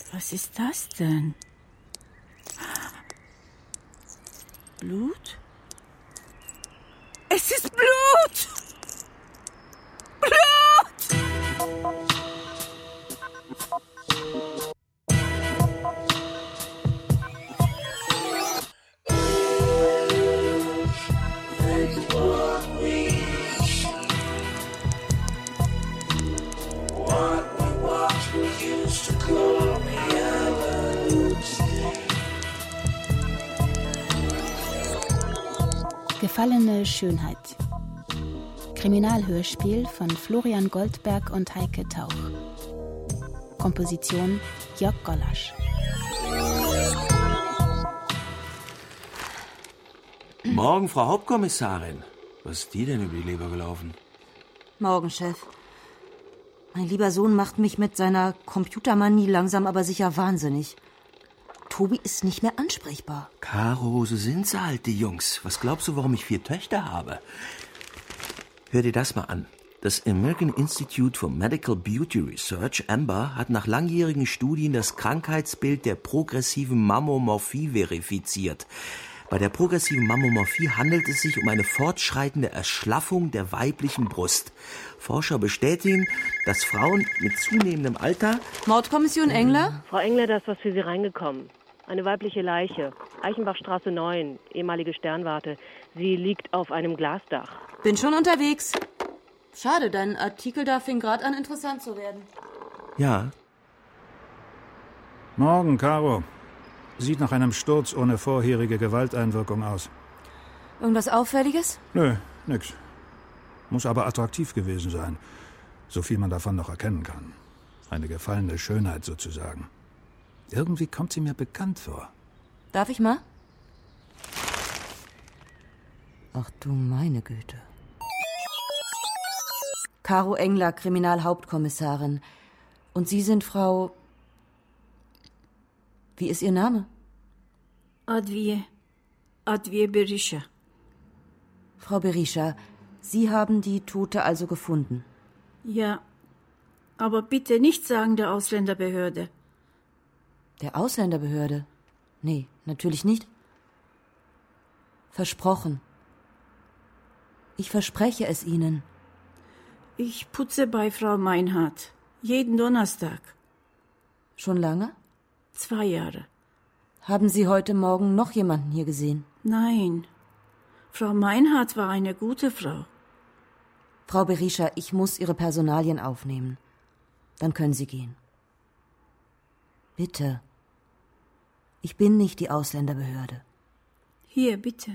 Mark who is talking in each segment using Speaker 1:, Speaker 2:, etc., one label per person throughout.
Speaker 1: Was ist das denn? Blut? Es ist Blut! Blut!
Speaker 2: Gefallene Schönheit. Kriminalhörspiel von Florian Goldberg und Heike Tauch. Komposition Jörg Gollasch.
Speaker 3: Morgen, Frau Hauptkommissarin. Was ist die denn über die Leber gelaufen?
Speaker 4: Morgen, Chef. Mein lieber Sohn macht mich mit seiner Computermanie langsam aber sicher wahnsinnig. Tobi ist nicht mehr ansprechbar.
Speaker 3: Caro, so sind sie halt, die Jungs. Was glaubst du, warum ich 4 Töchter habe? Hör dir das mal an. Das American Institute for Medical Beauty Research, AMBER, hat nach langjährigen Studien das Krankheitsbild der progressiven Mammomorphie verifiziert. Bei der progressiven Mammomorphie handelt es sich um eine fortschreitende Erschlaffung der weiblichen Brust. Forscher bestätigen, dass Frauen mit zunehmendem Alter...
Speaker 4: Mordkommission Engler?
Speaker 5: Frau Engler, da ist was für Sie reingekommen. Eine weibliche Leiche. Eichenbachstraße 9, ehemalige Sternwarte. Sie liegt auf einem Glasdach.
Speaker 4: Bin schon unterwegs. Schade, dein Artikel da fing gerade an, interessant zu werden.
Speaker 3: Ja.
Speaker 6: Morgen, Caro. Sieht nach einem Sturz ohne vorherige Gewalteinwirkung aus.
Speaker 4: Irgendwas Auffälliges?
Speaker 6: Nö, nix. Muss aber attraktiv gewesen sein. So viel man davon noch erkennen kann. Eine gefallene Schönheit sozusagen. Irgendwie kommt sie mir bekannt vor.
Speaker 4: Darf ich mal? Ach du meine Güte. Caro Engler, Kriminalhauptkommissarin. Und Sie sind Frau... Wie ist Ihr Name?
Speaker 1: Adviye Berisha.
Speaker 4: Frau Berisha, Sie haben die Tote also gefunden?
Speaker 1: Ja, aber bitte nicht sagen der Ausländerbehörde.
Speaker 4: Der Ausländerbehörde? Nee, natürlich nicht. Versprochen. Ich verspreche es Ihnen.
Speaker 1: Ich putze bei Frau Meinhardt. Jeden Donnerstag.
Speaker 4: Schon lange?
Speaker 1: 2 Jahre.
Speaker 4: Haben Sie heute Morgen noch jemanden hier gesehen?
Speaker 1: Nein. Frau Meinhardt war eine gute Frau.
Speaker 4: Frau Berisha, ich muss Ihre Personalien aufnehmen. Dann können Sie gehen. Bitte. Ich bin nicht die Ausländerbehörde.
Speaker 1: Hier, bitte.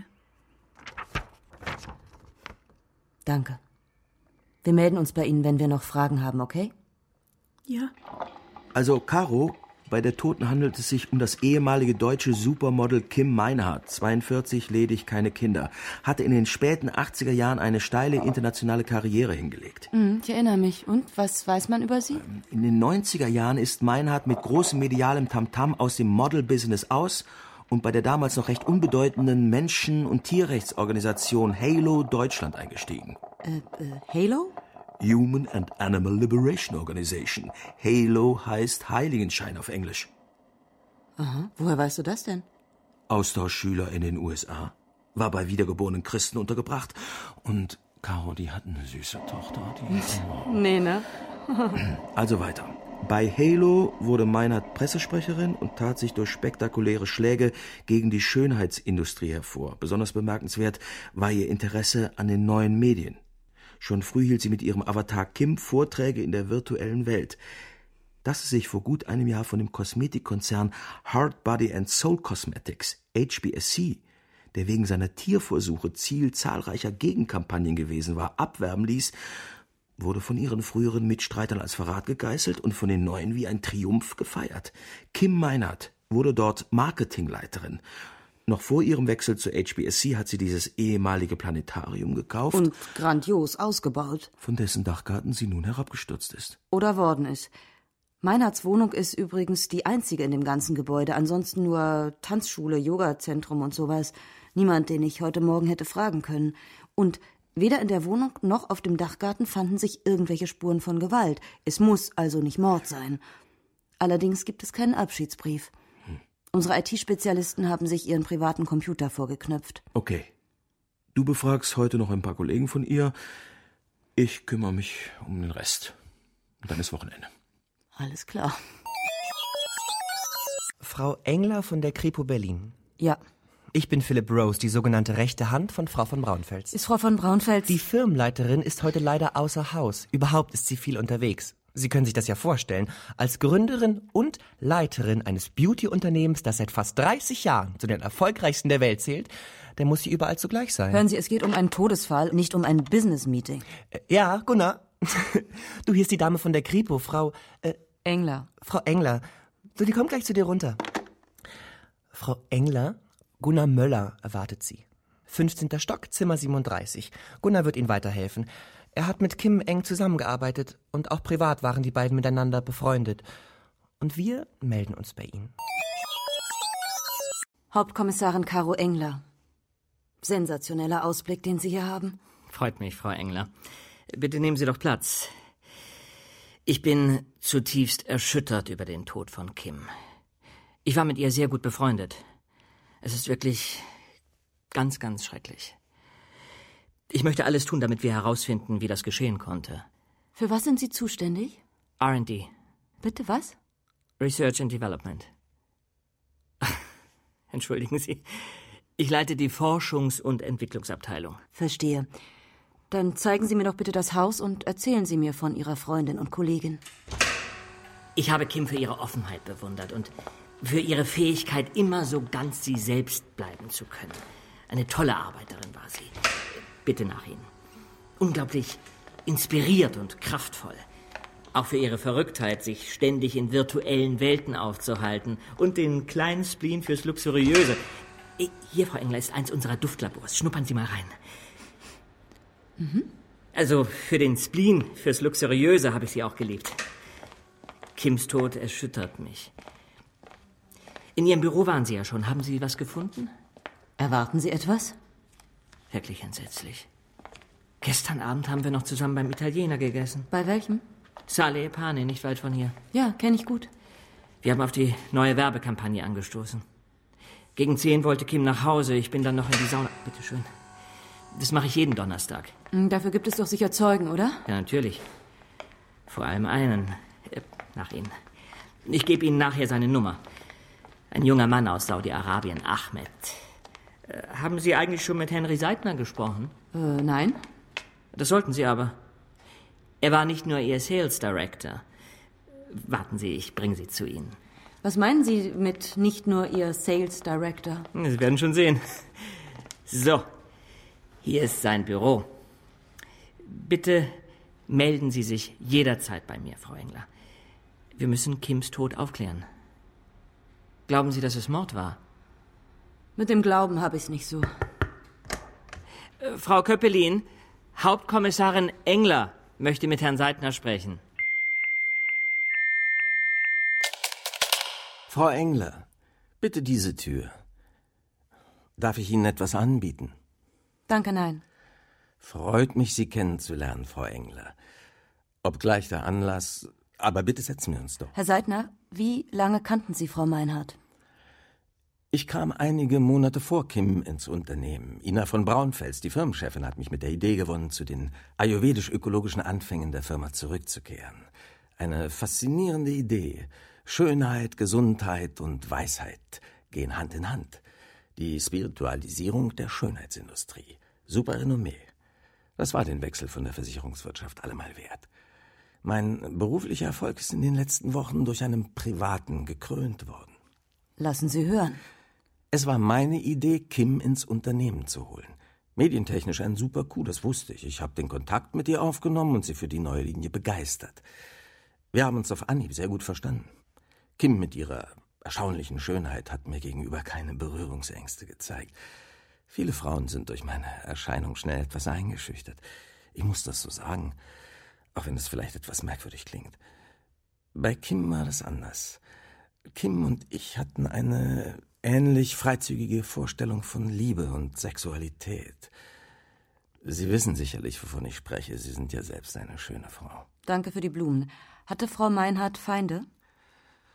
Speaker 4: Danke. Wir melden uns bei Ihnen, wenn wir noch Fragen haben, okay?
Speaker 1: Ja.
Speaker 3: Also, Caro, bei der Toten handelt es sich um das ehemalige deutsche Supermodel Kim Meinhardt, 42, ledig, keine Kinder. Hatte in den späten 80er Jahren eine steile internationale Karriere hingelegt.
Speaker 4: Ich erinnere mich. Und, was weiß man über sie?
Speaker 3: In den 90er Jahren ist Meinhardt mit großem medialem Tamtam aus dem Model-Business aus und bei der damals noch recht unbedeutenden Menschen- und Tierrechtsorganisation Halo Deutschland eingestiegen.
Speaker 4: Halo?
Speaker 3: Human and Animal Liberation Organization. Halo heißt Heiligenschein auf Englisch.
Speaker 4: Aha, woher weißt du das denn?
Speaker 3: Austauschschüler in den USA. War bei wiedergeborenen Christen untergebracht. Und Caro, die hat eine süße Tochter.
Speaker 4: Nee, ne?
Speaker 3: Also weiter. Bei Halo wurde Meinhardt Pressesprecherin und tat sich durch spektakuläre Schläge gegen die Schönheitsindustrie hervor. Besonders bemerkenswert war ihr Interesse an den neuen Medien. Schon früh hielt sie mit ihrem Avatar Kim Vorträge in der virtuellen Welt. Dass sie sich vor gut einem Jahr von dem Kosmetikkonzern Heart, Body and Soul Cosmetics, HBSC, der wegen seiner Tierversuche Ziel zahlreicher Gegenkampagnen gewesen war, abwerben ließ, wurde von ihren früheren Mitstreitern als Verrat gegeißelt und von den Neuen wie ein Triumph gefeiert. Kim Meinhardt wurde dort Marketingleiterin. Noch vor ihrem Wechsel zu HBSC hat sie dieses ehemalige Planetarium gekauft.
Speaker 4: Und grandios ausgebaut.
Speaker 3: Von dessen Dachgarten sie nun herabgestürzt ist.
Speaker 4: Oder worden ist. Meinhardts Wohnung ist übrigens die einzige in dem ganzen Gebäude. Ansonsten nur Tanzschule, Yoga-Zentrum und sowas. Niemand, den ich heute Morgen hätte fragen können. Und weder in der Wohnung noch auf dem Dachgarten fanden sich irgendwelche Spuren von Gewalt. Es muss also nicht Mord sein. Allerdings gibt es keinen Abschiedsbrief. Unsere IT-Spezialisten haben sich ihren privaten Computer vorgeknöpft.
Speaker 3: Okay. Du befragst heute noch ein paar Kollegen von ihr. Ich kümmere mich um den Rest. Und dann ist Wochenende.
Speaker 4: Alles klar.
Speaker 7: Frau Engler von der Kripo Berlin.
Speaker 4: Ja.
Speaker 7: Ich bin Philipp Rose, die sogenannte rechte Hand von Frau von Braunfels.
Speaker 4: Ist Frau von Braunfels...
Speaker 7: Die Firmenleiterin ist heute leider außer Haus. Überhaupt ist sie viel unterwegs. Sie können sich das ja vorstellen. Als Gründerin und Leiterin eines Beauty-Unternehmens, das seit fast 30 Jahren zu den erfolgreichsten der Welt zählt, der muss sie überall zugleich sein.
Speaker 4: Hören Sie, es geht um einen Todesfall, nicht um ein Business-Meeting.
Speaker 7: Ja, Gunnar. Du, hier ist die Dame von der Kripo, Frau...
Speaker 4: Engler.
Speaker 7: Frau Engler. So, die kommt gleich zu dir runter. Frau Engler, Gunnar Möller erwartet Sie. 15. Stock, Zimmer 37. Gunnar wird Ihnen weiterhelfen. Er hat mit Kim eng zusammengearbeitet und auch privat waren die beiden miteinander befreundet. Und wir melden uns bei Ihnen.
Speaker 4: Hauptkommissarin Caro Engler. Sensationeller Ausblick, den Sie hier haben.
Speaker 8: Freut mich, Frau Engler. Bitte nehmen Sie doch Platz. Ich bin zutiefst erschüttert über den Tod von Kim. Ich war mit ihr sehr gut befreundet. Es ist wirklich ganz, ganz schrecklich. Ich möchte alles tun, damit wir herausfinden, wie das geschehen konnte.
Speaker 4: Für was sind Sie zuständig?
Speaker 8: R&D.
Speaker 4: Bitte was?
Speaker 8: Research and Development. Entschuldigen Sie. Ich leite die Forschungs- und Entwicklungsabteilung.
Speaker 4: Verstehe. Dann zeigen Sie mir doch bitte das Haus und erzählen Sie mir von Ihrer Freundin und Kollegin.
Speaker 8: Ich habe Kim für ihre Offenheit bewundert und für ihre Fähigkeit, immer so ganz sie selbst bleiben zu können. Eine tolle Arbeiterin war sie. Bitte nach Ihnen. Unglaublich inspiriert und kraftvoll. Auch für ihre Verrücktheit, sich ständig in virtuellen Welten aufzuhalten und den kleinen Spleen fürs Luxuriöse. Hier, Frau Engler, ist eins unserer Duftlabors. Schnuppern Sie mal rein. Also für den Spleen, fürs Luxuriöse habe ich sie auch geliebt. Kims Tod erschüttert mich. In Ihrem Büro waren Sie ja schon. Haben Sie was gefunden?
Speaker 4: Erwarten Sie etwas?
Speaker 8: Wirklich entsetzlich. Gestern Abend haben wir noch zusammen beim Italiener gegessen.
Speaker 4: Bei welchem?
Speaker 8: Sale e Pane, nicht weit von hier.
Speaker 4: Ja, kenne ich gut.
Speaker 8: Wir haben auf die neue Werbekampagne angestoßen. Gegen 10 wollte Kim nach Hause. Ich bin dann noch in die Sauna. Bitte schön. Das mache ich jeden Donnerstag.
Speaker 4: Dafür gibt es doch sicher Zeugen, oder?
Speaker 8: Ja, natürlich. Vor allem einen. Nach Ihnen. Ich gebe Ihnen nachher seine Nummer. Ein junger Mann aus Saudi-Arabien, Ahmed. Haben Sie eigentlich schon mit Henry Seidner gesprochen?
Speaker 4: Nein.
Speaker 8: Das sollten Sie aber. Er war nicht nur Ihr Sales Director. Warten Sie, ich bringe Sie zu Ihnen.
Speaker 4: Was meinen Sie mit nicht nur Ihr Sales Director?
Speaker 8: Sie werden schon sehen. So, hier ist sein Büro. Bitte melden Sie sich jederzeit bei mir, Frau Engler. Wir müssen Kims Tod aufklären. Glauben Sie, dass es Mord war?
Speaker 4: Mit dem Glauben habe ich es nicht so.
Speaker 8: Frau Köppelin, Hauptkommissarin Engler möchte mit Herrn Seidner sprechen.
Speaker 9: Frau Engler, bitte diese Tür. Darf ich Ihnen etwas anbieten?
Speaker 4: Danke, nein.
Speaker 9: Freut mich, Sie kennenzulernen, Frau Engler. Obgleich der Anlass... Aber bitte setzen wir uns doch.
Speaker 4: Herr Seidner, wie lange kannten Sie Frau Meinhardt?
Speaker 9: Ich kam einige Monate vor Kim ins Unternehmen. Ina von Braunfels, die Firmenchefin, hat mich mit der Idee gewonnen, zu den ayurvedisch-ökologischen Anfängen der Firma zurückzukehren. Eine faszinierende Idee. Schönheit, Gesundheit und Weisheit gehen Hand in Hand. Die Spiritualisierung der Schönheitsindustrie. Super Renommee. Das war den Wechsel von der Versicherungswirtschaft allemal wert. Mein beruflicher Erfolg ist in den letzten Wochen durch einen privaten gekrönt worden.
Speaker 4: Lassen Sie hören.
Speaker 9: Es war meine Idee, Kim ins Unternehmen zu holen. Medientechnisch ein super Coup, das wusste ich. Ich habe den Kontakt mit ihr aufgenommen und sie für die neue Linie begeistert. Wir haben uns auf Anhieb sehr gut verstanden. Kim mit ihrer erstaunlichen Schönheit hat mir gegenüber keine Berührungsängste gezeigt. Viele Frauen sind durch meine Erscheinung schnell etwas eingeschüchtert. Ich muss das so sagen, auch wenn es vielleicht etwas merkwürdig klingt. Bei Kim war das anders. Kim und ich hatten eine ähnlich freizügige Vorstellung von Liebe und Sexualität. Sie wissen sicherlich, wovon ich spreche. Sie sind ja selbst eine schöne Frau.
Speaker 4: Danke für die Blumen. Hatte Frau Meinhardt Feinde?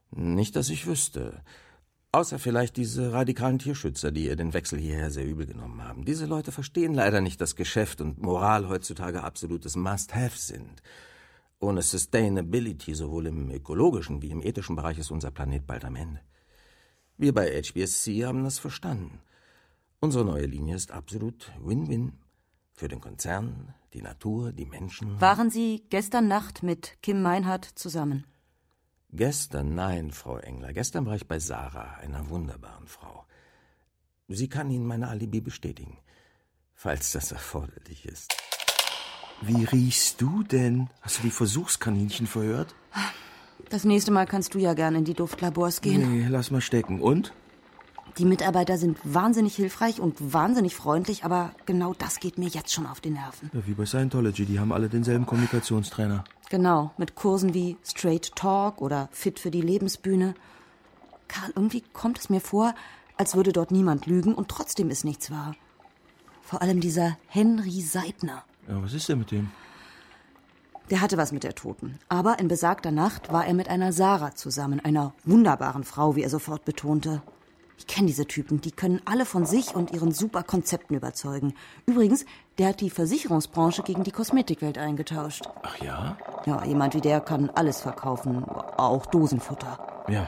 Speaker 9: Nicht, dass ich wüsste. Außer vielleicht diese radikalen Tierschützer, die ihr den Wechsel hierher sehr übel genommen haben. Diese Leute verstehen leider nicht, dass Geschäft und Moral heutzutage absolutes Must-Have sind. Ohne Sustainability, sowohl im ökologischen wie im ethischen Bereich, ist unser Planet bald am Ende. Wir bei HBSC haben das verstanden. Unsere neue Linie ist absolut Win-Win. Für den Konzern, die Natur, die Menschen.
Speaker 4: Waren Sie gestern Nacht mit Kim Meinhardt zusammen?
Speaker 9: Gestern? Nein, Frau Engler. Gestern war ich bei Sarah, einer wunderbaren Frau. Sie kann Ihnen meine Alibi bestätigen, falls das erforderlich ist.
Speaker 3: Wie riechst du denn? Hast du die Versuchskaninchen verhört?
Speaker 4: Das nächste Mal kannst du ja gerne in die Duftlabors gehen.
Speaker 3: Nee, lass mal stecken. Und?
Speaker 4: Die Mitarbeiter sind wahnsinnig hilfreich und wahnsinnig freundlich, aber genau das geht mir jetzt schon auf die Nerven.
Speaker 3: Ja, wie bei Scientology, die haben alle denselben Kommunikationstrainer.
Speaker 4: Genau, mit Kursen wie Straight Talk oder Fit für die Lebensbühne. Karl, irgendwie kommt es mir vor, als würde dort niemand lügen und trotzdem ist nichts wahr. Vor allem dieser Henry Seidner.
Speaker 3: Ja, was ist denn mit dem?
Speaker 4: Der hatte was mit der Toten. Aber in besagter Nacht war er mit einer Sarah zusammen, einer wunderbaren Frau, wie er sofort betonte. Ich kenne diese Typen, die können alle von sich und ihren super Konzepten überzeugen. Übrigens, der hat die Versicherungsbranche gegen die Kosmetikwelt eingetauscht.
Speaker 3: Ach ja?
Speaker 4: Ja, jemand wie der kann alles verkaufen, auch Dosenfutter.
Speaker 3: Ja.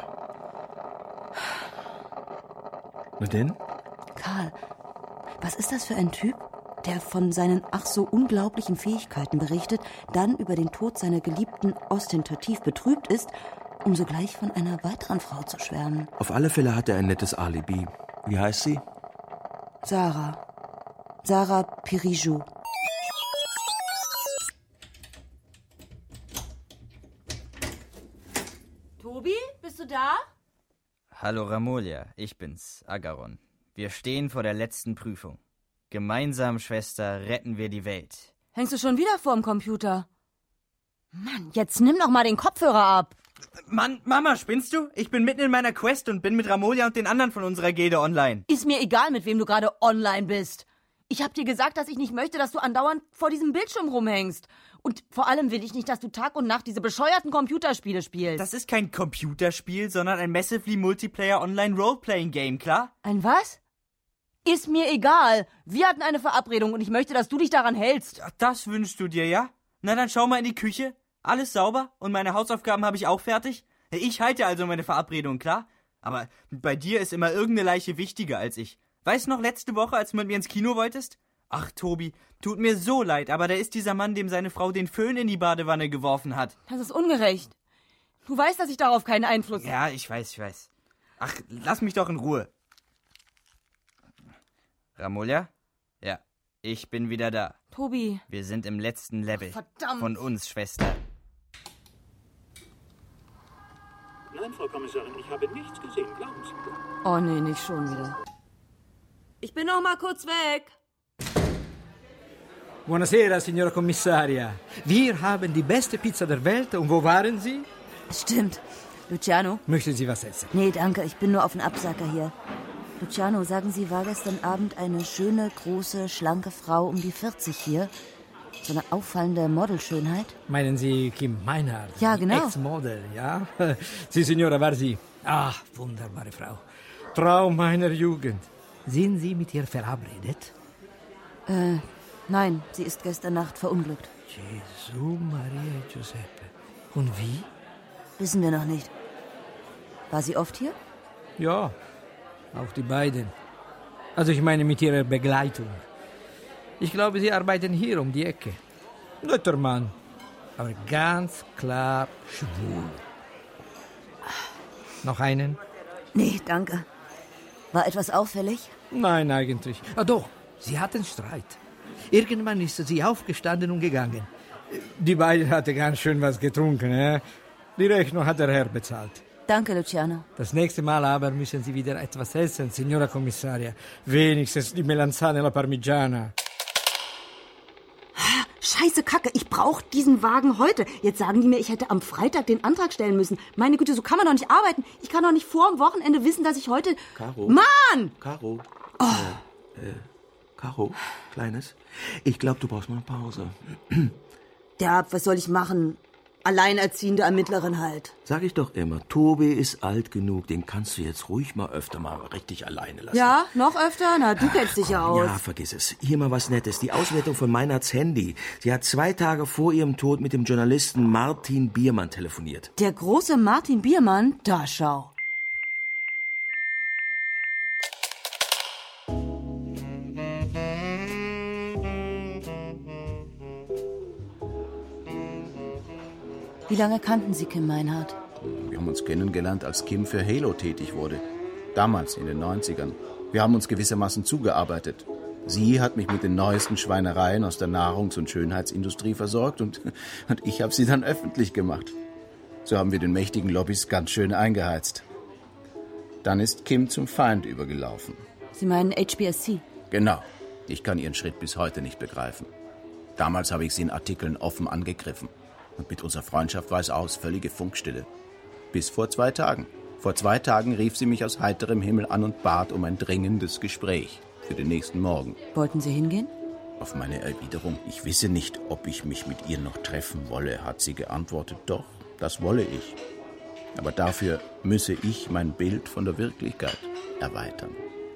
Speaker 3: Na denn?
Speaker 4: Karl, was ist das für ein Typ, der von seinen ach so unglaublichen Fähigkeiten berichtet, dann über den Tod seiner Geliebten ostentativ betrübt ist, um sogleich von einer weiteren Frau zu schwärmen?
Speaker 3: Auf alle Fälle hat er ein nettes Alibi. Wie heißt sie?
Speaker 4: Sarah. Sarah Pirijou.
Speaker 10: Tobi, bist du da?
Speaker 11: Hallo Ramolia, ich bin's, Agaron. Wir stehen vor der letzten Prüfung. Gemeinsam, Schwester, retten wir die Welt.
Speaker 10: Hängst du schon wieder vorm Computer? Mann, jetzt nimm doch mal den Kopfhörer ab.
Speaker 11: Mann, Mama, spinnst du? Ich bin mitten in meiner Quest und bin mit Ramolia und den anderen von unserer Gilde online.
Speaker 10: Ist mir egal, mit wem du gerade online bist. Ich hab dir gesagt, dass ich nicht möchte, dass du andauernd vor diesem Bildschirm rumhängst. Und vor allem will ich nicht, dass du Tag und Nacht diese bescheuerten Computerspiele spielst.
Speaker 11: Das ist kein Computerspiel, sondern ein Massively Multiplayer Online Roleplaying Game, klar?
Speaker 10: Ein was? Ist mir egal. Wir hatten eine Verabredung und ich möchte, dass du dich daran hältst.
Speaker 11: Das wünschst du dir, ja? Na dann schau mal in die Küche. Alles sauber und meine Hausaufgaben habe ich auch fertig. Ich halte also meine Verabredung, klar? Aber bei dir ist immer irgendeine Leiche wichtiger als ich. Weißt du noch, letzte Woche, als du mit mir ins Kino wolltest? Ach, Tobi, tut mir so leid, aber da ist dieser Mann, dem seine Frau den Föhn in die Badewanne geworfen hat.
Speaker 10: Das ist ungerecht. Du weißt, dass ich darauf keinen Einfluss habe.
Speaker 11: Ja, ich weiß. Ach, lass mich doch in Ruhe. Ramolia? Ja, ich bin wieder da.
Speaker 10: Tobi.
Speaker 11: Wir sind im letzten Level.
Speaker 10: Ach, verdammt.
Speaker 11: Von uns, Schwester.
Speaker 12: Nein, Frau Kommissarin, ich habe nichts gesehen, glauben Sie mir.
Speaker 10: Oh nee, nicht schon wieder. Ich bin noch mal kurz weg.
Speaker 13: Buonasera, signora Commissaria. Wir haben die beste Pizza der Welt. Und wo waren Sie?
Speaker 4: Stimmt. Luciano?
Speaker 13: Möchten Sie was essen?
Speaker 4: Nee, danke. Ich bin nur auf den Absacker hier. Luciano, sagen Sie, war gestern Abend eine schöne, große, schlanke Frau um die 40 hier? So eine auffallende Modelschönheit?
Speaker 13: Meinen Sie Kim Meinhardt?
Speaker 4: Ja, genau.
Speaker 13: Ex-Model, ja? Sie, Signora, war sie. Ach, wunderbare Frau. Traum meiner Jugend. Sind Sie mit ihr verabredet?
Speaker 4: Nein, sie ist gestern Nacht verunglückt.
Speaker 13: Gesù Maria Giuseppe. Und wie?
Speaker 4: Wissen wir noch nicht. War sie oft hier?
Speaker 13: Ja, auch die beiden. Also ich meine mit ihrer Begleitung. Ich glaube, sie arbeiten hier um die Ecke. Netter Mann, aber ganz klar schwul. Noch einen?
Speaker 4: Nee, danke. War etwas auffällig?
Speaker 13: Nein, eigentlich. Ah, doch, sie hatten Streit. Irgendwann ist sie aufgestanden und gegangen. Die beiden hatten ganz schön was getrunken. Die Rechnung hat der Herr bezahlt.
Speaker 4: Danke, Luciano.
Speaker 13: Das nächste Mal aber müssen Sie wieder etwas essen, Signora Commissaria. Wenigstens die Melanzane alla Parmigiana.
Speaker 4: Scheiße Kacke, ich brauche diesen Wagen heute. Jetzt sagen die mir, ich hätte am Freitag den Antrag stellen müssen. Meine Güte, so kann man doch nicht arbeiten. Ich kann doch nicht vor dem Wochenende wissen, dass ich heute...
Speaker 3: Caro.
Speaker 4: Mann!
Speaker 3: Caro. Caro, Kleines. Ich glaube, du brauchst mal eine Pause.
Speaker 4: Ja, was soll ich machen? alleinerziehende Ermittlerin halt.
Speaker 3: Sag ich doch immer, Tobi ist alt genug, den kannst du jetzt ruhig mal öfter mal richtig alleine lassen.
Speaker 4: Ja, noch öfter? Na, du kennst dich ja aus.
Speaker 3: Ja, vergiss es. Hier mal was Nettes. Die Auswertung von Meinerts Handy. Sie hat 2 Tage vor ihrem Tod mit dem Journalisten Martin Biermann telefoniert.
Speaker 4: Der große Martin Biermann? Da schau. Wie lange kannten Sie Kim Meinhardt?
Speaker 14: Wir haben uns kennengelernt, als Kim für Halo tätig wurde. Damals, in den 90ern. Wir haben uns gewissermaßen zugearbeitet. Sie hat mich mit den neuesten Schweinereien aus der Nahrungs- und Schönheitsindustrie versorgt und ich habe sie dann öffentlich gemacht. So haben wir den mächtigen Lobbys ganz schön eingeheizt. Dann ist Kim zum Feind übergelaufen.
Speaker 4: Sie meinen HBSC?
Speaker 14: Genau. Ich kann ihren Schritt bis heute nicht begreifen. Damals habe ich sie in Artikeln offen angegriffen. Und mit unserer Freundschaft war es aus, völlige Funkstille. Bis vor 2 Tagen. Vor 2 Tagen rief sie mich aus heiterem Himmel an und bat um ein dringendes Gespräch für den nächsten Morgen.
Speaker 4: Wollten Sie hingehen?
Speaker 14: Auf meine Erwiderung, ich wisse nicht, ob ich mich mit ihr noch treffen wolle, hat sie geantwortet, doch, das wolle ich. Aber dafür müsse ich mein Bild von der Wirklichkeit erweitern.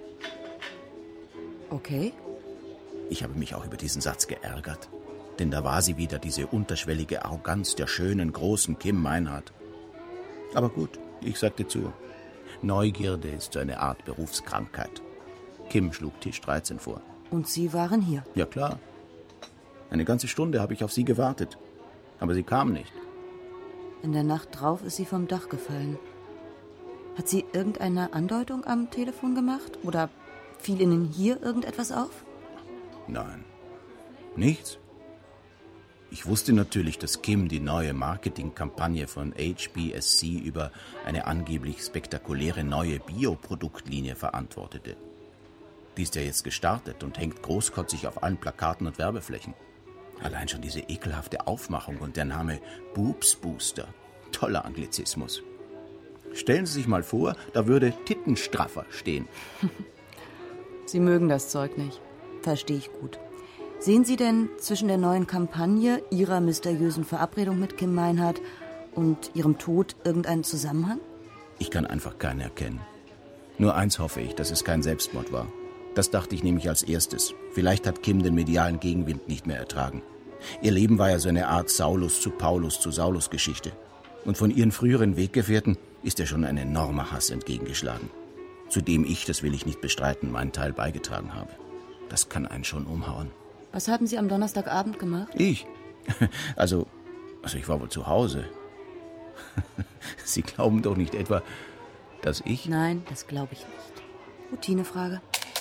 Speaker 4: Okay.
Speaker 14: Ich habe mich auch über diesen Satz geärgert. Denn da war sie wieder, diese unterschwellige Arroganz der schönen, großen Kim Meinhardt. Aber gut, ich sagte zu. Neugierde ist so eine Art Berufskrankheit. Kim schlug Tisch 13 vor.
Speaker 4: Und Sie waren hier?
Speaker 14: Ja, klar. Eine ganze Stunde habe ich auf sie gewartet. Aber sie kam nicht.
Speaker 4: In der Nacht drauf ist sie vom Dach gefallen. Hat sie irgendeine Andeutung am Telefon gemacht? Oder fiel Ihnen hier irgendetwas auf?
Speaker 14: Nein. Nichts. Ich wusste natürlich, dass Kim die neue Marketingkampagne von HBSC über eine angeblich spektakuläre neue Bioproduktlinie verantwortete. Die ist ja jetzt gestartet und hängt großkotzig auf allen Plakaten und Werbeflächen. Allein schon diese ekelhafte Aufmachung und der Name Boobs Booster. Toller Anglizismus. Stellen Sie sich mal vor, da würde Tittenstraffer stehen.
Speaker 4: Sie mögen das Zeug nicht. Verstehe ich gut. Sehen Sie denn zwischen der neuen Kampagne, Ihrer mysteriösen Verabredung mit Kim Meinhardt und Ihrem Tod irgendeinen Zusammenhang?
Speaker 14: Ich kann einfach keinen erkennen. Nur eins hoffe ich, dass es kein Selbstmord war. Das dachte ich nämlich als erstes. Vielleicht hat Kim den medialen Gegenwind nicht mehr ertragen. Ihr Leben war ja so eine Art Saulus zu Paulus zu Saulus Geschichte. Und von ihren früheren Weggefährten ist ihr schon ein enormer Hass entgegengeschlagen. Zu dem ich, das will ich nicht bestreiten, meinen Teil beigetragen habe. Das kann einen schon umhauen.
Speaker 4: Was haben Sie am Donnerstagabend gemacht?
Speaker 14: Ich? Also ich war wohl zu Hause. Sie glauben doch nicht etwa, dass ich...
Speaker 4: Nein, das glaube ich nicht. Routinefrage.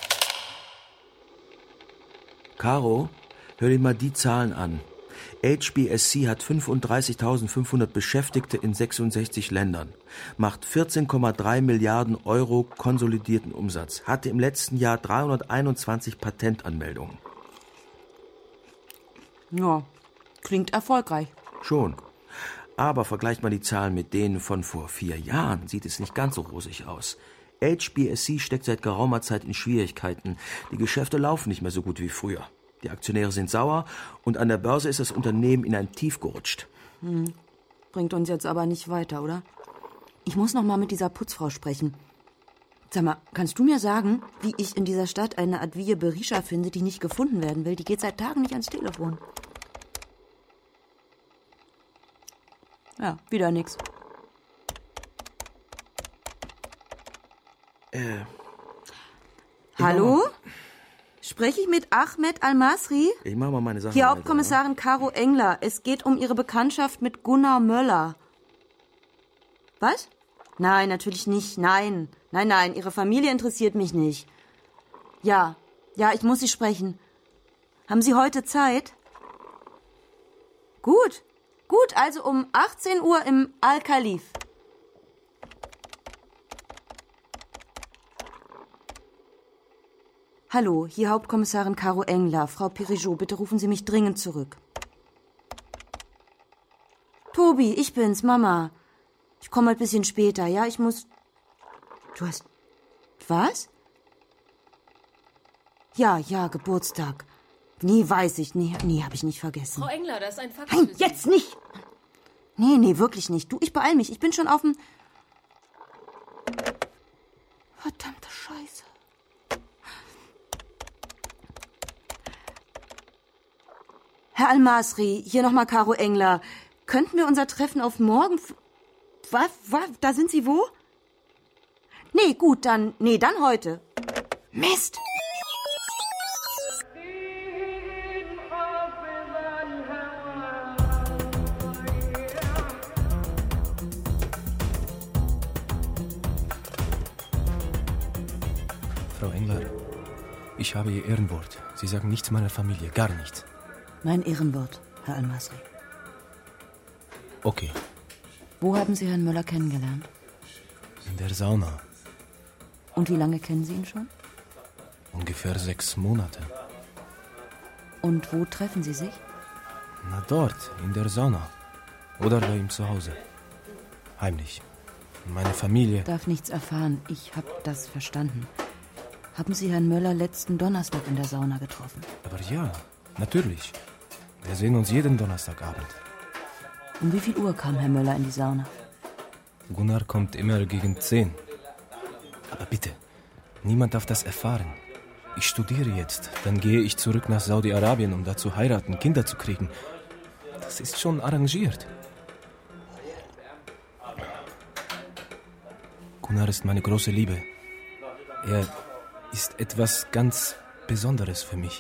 Speaker 3: Caro, hör dir mal die Zahlen an. HBSC hat 35.500 Beschäftigte in 66 Ländern, macht 14,3 Milliarden Euro konsolidierten Umsatz, hatte im letzten Jahr 321 Patentanmeldungen.
Speaker 4: Ja, klingt erfolgreich.
Speaker 3: Schon. Aber vergleicht mal die Zahlen mit denen von vor 4 Jahren, sieht es nicht ganz so rosig aus. HBSC steckt seit geraumer Zeit in Schwierigkeiten. Die Geschäfte laufen nicht mehr so gut wie früher. Die Aktionäre sind sauer und an der Börse ist das Unternehmen in ein Tief gerutscht.
Speaker 4: Bringt uns jetzt aber nicht weiter, oder? Ich muss noch mal mit dieser Putzfrau sprechen. Sag mal, kannst du mir sagen, wie ich in dieser Stadt eine Advije Berisha finde, die nicht gefunden werden will? Die geht seit Tagen nicht ans Telefon. Ja, wieder nix. Hallo? Spreche ich mit Ahmed Al-Masri?
Speaker 3: Ich mach mal meine Sachen.
Speaker 4: Hier Hauptkommissarin Caro Engler. Es geht um Ihre Bekanntschaft mit Gunnar Möller. Was? Nein, natürlich nicht. Nein. Nein, Ihre Familie interessiert mich nicht. Ja, ich muss Sie sprechen. Haben Sie heute Zeit? Gut, also um 18 Uhr im Al-Khalif. Hallo, hier Hauptkommissarin Caro Engler. Frau Perigeau, bitte rufen Sie mich dringend zurück. Tobi, ich bin's, Mama. Ich komme ein bisschen später, ja? Ich muss... Du hast... Was? Ja, Geburtstag. Nee, weiß ich. Nee, habe ich nicht vergessen.
Speaker 15: Frau Engler, da ist ein Fax.
Speaker 4: Nein, jetzt nicht! Nee, wirklich nicht. Du, ich beeil mich. Ich bin schon auf dem... Verdammte Scheiße. Herr Al-Masri, hier nochmal Caro Engler. Könnten wir unser Treffen auf morgen... Was? Da sind Sie wo? Nee, gut, dann heute. Mist!
Speaker 15: Frau Engler, ich habe Ihr Ehrenwort. Sie sagen nichts meiner Familie, gar nichts.
Speaker 4: Mein Ehrenwort, Herr Al-Masri.
Speaker 15: Okay.
Speaker 4: Wo haben Sie Herrn Möller kennengelernt?
Speaker 15: In der Sauna.
Speaker 4: Und wie lange kennen Sie ihn schon?
Speaker 15: Ungefähr 6 Monate.
Speaker 4: Und wo treffen Sie sich?
Speaker 15: Na dort, in der Sauna. Oder bei ihm zu Hause. Heimlich. Meine Familie...
Speaker 4: Darf nichts erfahren. Ich habe das verstanden. Haben Sie Herrn Möller letzten Donnerstag in der Sauna getroffen?
Speaker 15: Aber ja, natürlich. Wir sehen uns jeden Donnerstagabend.
Speaker 4: Um wie viel Uhr kam Herr Möller in die Sauna?
Speaker 15: Gunnar kommt immer gegen 10. Aber bitte, niemand darf das erfahren. Ich studiere jetzt, dann gehe ich zurück nach Saudi-Arabien, um da zu heiraten, Kinder zu kriegen. Das ist schon arrangiert. Gunnar ist meine große Liebe. Er ist etwas ganz Besonderes für mich.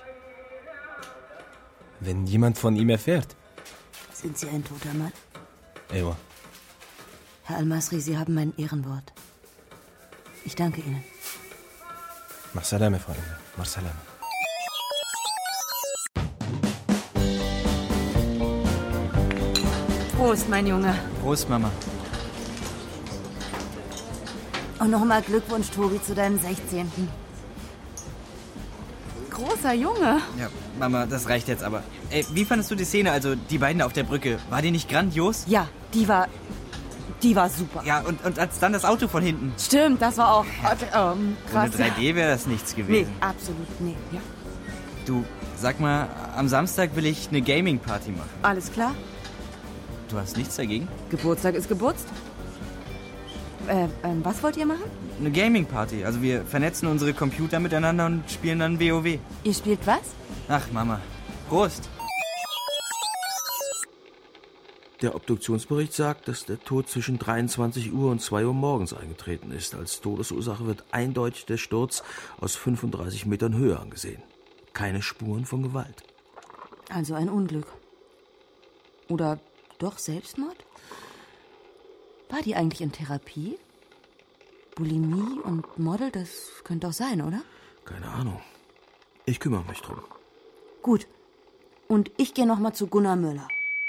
Speaker 15: Wenn jemand von ihm erfährt...
Speaker 4: Sind Sie ein toter Mann?
Speaker 15: Ewa.
Speaker 4: Herr Al-Masri, Sie haben mein Ehrenwort. Ich danke Ihnen.
Speaker 15: Mach Salame, Frau Engler. Mach Salame.
Speaker 4: Prost, mein Junge.
Speaker 11: Prost, Mama.
Speaker 4: Und nochmal Glückwunsch, Tobi, zu deinem 16. Großer Junge.
Speaker 11: Ja, Mama, das reicht jetzt aber. Ey, wie fandest du die Szene, also die beiden auf der Brücke? War die nicht grandios?
Speaker 4: Ja, die war super.
Speaker 11: Ja, und als dann das Auto von hinten.
Speaker 4: Stimmt, das war auch krass.
Speaker 11: Ohne 3D wäre das nichts gewesen.
Speaker 4: Nee, absolut, nee, ja.
Speaker 11: Du, sag mal, am Samstag will ich eine Gaming-Party machen.
Speaker 4: Alles klar?
Speaker 11: Du hast nichts dagegen?
Speaker 4: Geburtstag ist Geburtstag. Was wollt ihr machen?
Speaker 11: Eine Gaming-Party. Also wir vernetzen unsere Computer miteinander und spielen dann WoW.
Speaker 4: Ihr spielt was?
Speaker 11: Ach, Mama. Prost.
Speaker 3: Der Obduktionsbericht sagt, dass der Tod zwischen 23 Uhr und 2 Uhr morgens eingetreten ist. Als Todesursache wird eindeutig der Sturz aus 35 Metern Höhe angesehen. Keine Spuren von Gewalt.
Speaker 4: Also ein Unglück. Oder doch Selbstmord? War die eigentlich in Therapie? Bulimie und Model, das könnte doch sein, oder?
Speaker 3: Keine Ahnung. Ich kümmere mich drum.
Speaker 4: Gut. Und ich gehe noch mal zu Gunnar Möller.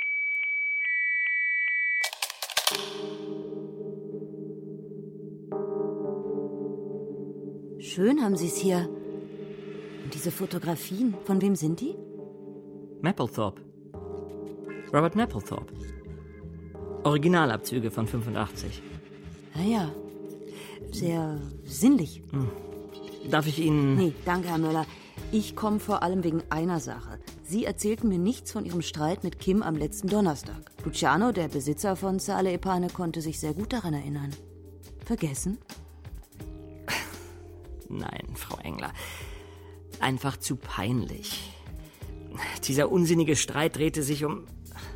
Speaker 4: Schön haben Sie es hier. Und diese Fotografien, von wem sind die?
Speaker 8: Mapplethorpe. Robert Mapplethorpe. Originalabzüge von 85.
Speaker 4: Ja. Sehr sinnlich.
Speaker 8: Darf ich Ihnen...
Speaker 4: Nee, danke, Herr Möller. Ich komme vor allem wegen einer Sache. Sie erzählten mir nichts von Ihrem Streit mit Kim am letzten Donnerstag. Luciano, der Besitzer von Sale Epane, konnte sich sehr gut daran erinnern. Vergessen?
Speaker 8: Nein, Frau Engler. Einfach zu peinlich. Dieser unsinnige Streit drehte sich um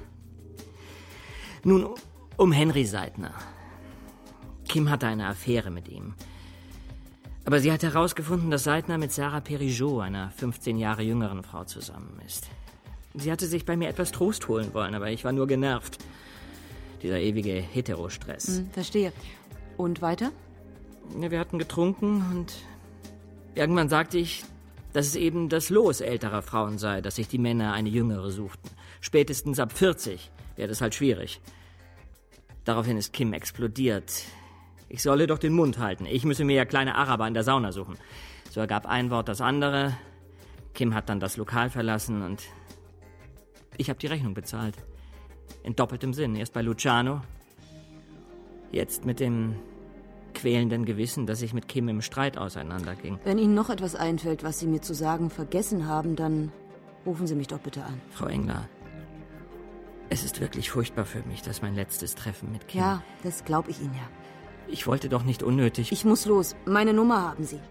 Speaker 8: Henry Seidner. Kim hatte eine Affäre mit ihm. Aber sie hat herausgefunden, dass Seidner mit Sarah Perigot, einer 15 Jahre jüngeren Frau, zusammen ist. Sie hatte sich bei mir etwas Trost holen wollen, aber ich war nur genervt. Dieser ewige Heterostress.
Speaker 4: Verstehe. Und weiter?
Speaker 8: Ja, wir hatten getrunken und irgendwann sagte ich, dass es eben das Los älterer Frauen sei, dass sich die Männer eine jüngere suchten. Spätestens ab 40 wäre das halt schwierig. Daraufhin ist Kim explodiert. Ich solle doch den Mund halten. Ich müsse mir ja kleine Araber in der Sauna suchen. So ergab ein Wort das andere. Kim hat dann das Lokal verlassen und ich habe die Rechnung bezahlt. In doppeltem Sinn. Erst bei Luciano, jetzt mit dem quälenden Gewissen, dass ich mit Kim im Streit auseinanderging.
Speaker 4: Wenn Ihnen noch etwas einfällt, was Sie mir zu sagen vergessen haben, dann rufen Sie mich doch bitte an.
Speaker 8: Frau Engler, Es ist wirklich furchtbar für mich, dass mein letztes Treffen mit Kim...
Speaker 4: Ja, das glaube ich Ihnen ja.
Speaker 8: Ich wollte doch nicht unnötig...
Speaker 4: Ich muss los. Meine Nummer haben Sie.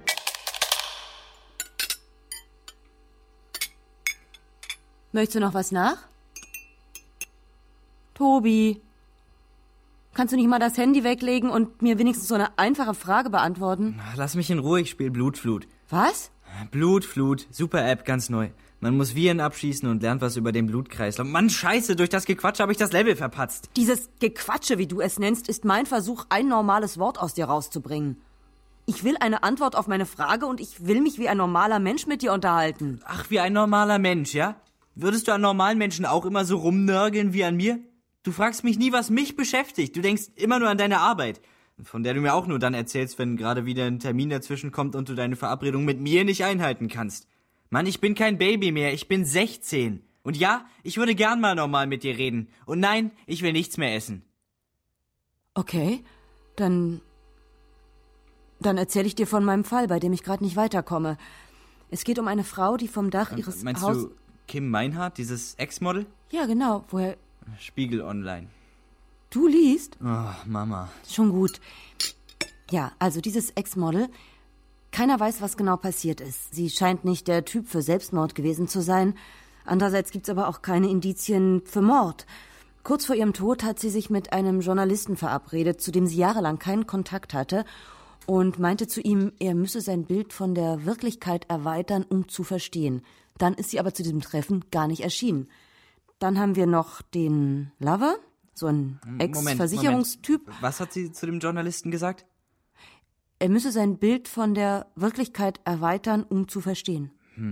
Speaker 4: Möchtest du noch was nach? Tobi, kannst du nicht mal das Handy weglegen und mir wenigstens so eine einfache Frage beantworten?
Speaker 11: Lass mich in Ruhe, ich spiele Blutflut.
Speaker 4: Was?
Speaker 11: Blutflut, super App, ganz neu. Man muss Viren abschießen und lernt was über den Blutkreislauf. Mann, scheiße, durch das Gequatsche habe ich das Level verpatzt.
Speaker 4: Dieses Gequatsche, wie du es nennst, ist mein Versuch, ein normales Wort aus dir rauszubringen. Ich will eine Antwort auf meine Frage und ich will mich wie ein normaler Mensch mit dir unterhalten.
Speaker 11: Ach, wie ein normaler Mensch, ja? Würdest du an normalen Menschen auch immer so rumnörgeln wie an mir? Du fragst mich nie, was mich beschäftigt. Du denkst immer nur an deine Arbeit. Von der du mir auch nur dann erzählst, wenn gerade wieder ein Termin dazwischen kommt und du deine Verabredung mit mir nicht einhalten kannst. Mann, ich bin kein Baby mehr, ich bin 16. Und ja, ich würde gern mal normal mit dir reden. Und nein, ich will nichts mehr essen.
Speaker 4: Okay, dann erzähle ich dir von meinem Fall, bei dem ich gerade nicht weiterkomme. Es geht um eine Frau, die vom Dach ihres
Speaker 11: Meinst
Speaker 4: Hauses...
Speaker 11: du Kim Meinhardt, dieses Ex-Model?
Speaker 4: Ja, genau. Woher...
Speaker 11: Spiegel Online.
Speaker 4: Du liest?
Speaker 11: Oh, Mama.
Speaker 4: Schon gut. Ja, also dieses Ex-Model... Keiner weiß, was genau passiert ist. Sie scheint nicht der Typ für Selbstmord gewesen zu sein. Andererseits gibt's aber auch keine Indizien für Mord. Kurz vor ihrem Tod hat sie sich mit einem Journalisten verabredet, zu dem sie jahrelang keinen Kontakt hatte, und meinte zu ihm, er müsse sein Bild von der Wirklichkeit erweitern, um zu verstehen. Dann ist sie aber zu diesem Treffen gar nicht erschienen. Dann haben wir noch den Lover, so ein Ex-Versicherungstyp.
Speaker 11: Moment. Was hat sie zu dem Journalisten gesagt?
Speaker 4: Er müsse sein Bild von der Wirklichkeit erweitern, um zu verstehen.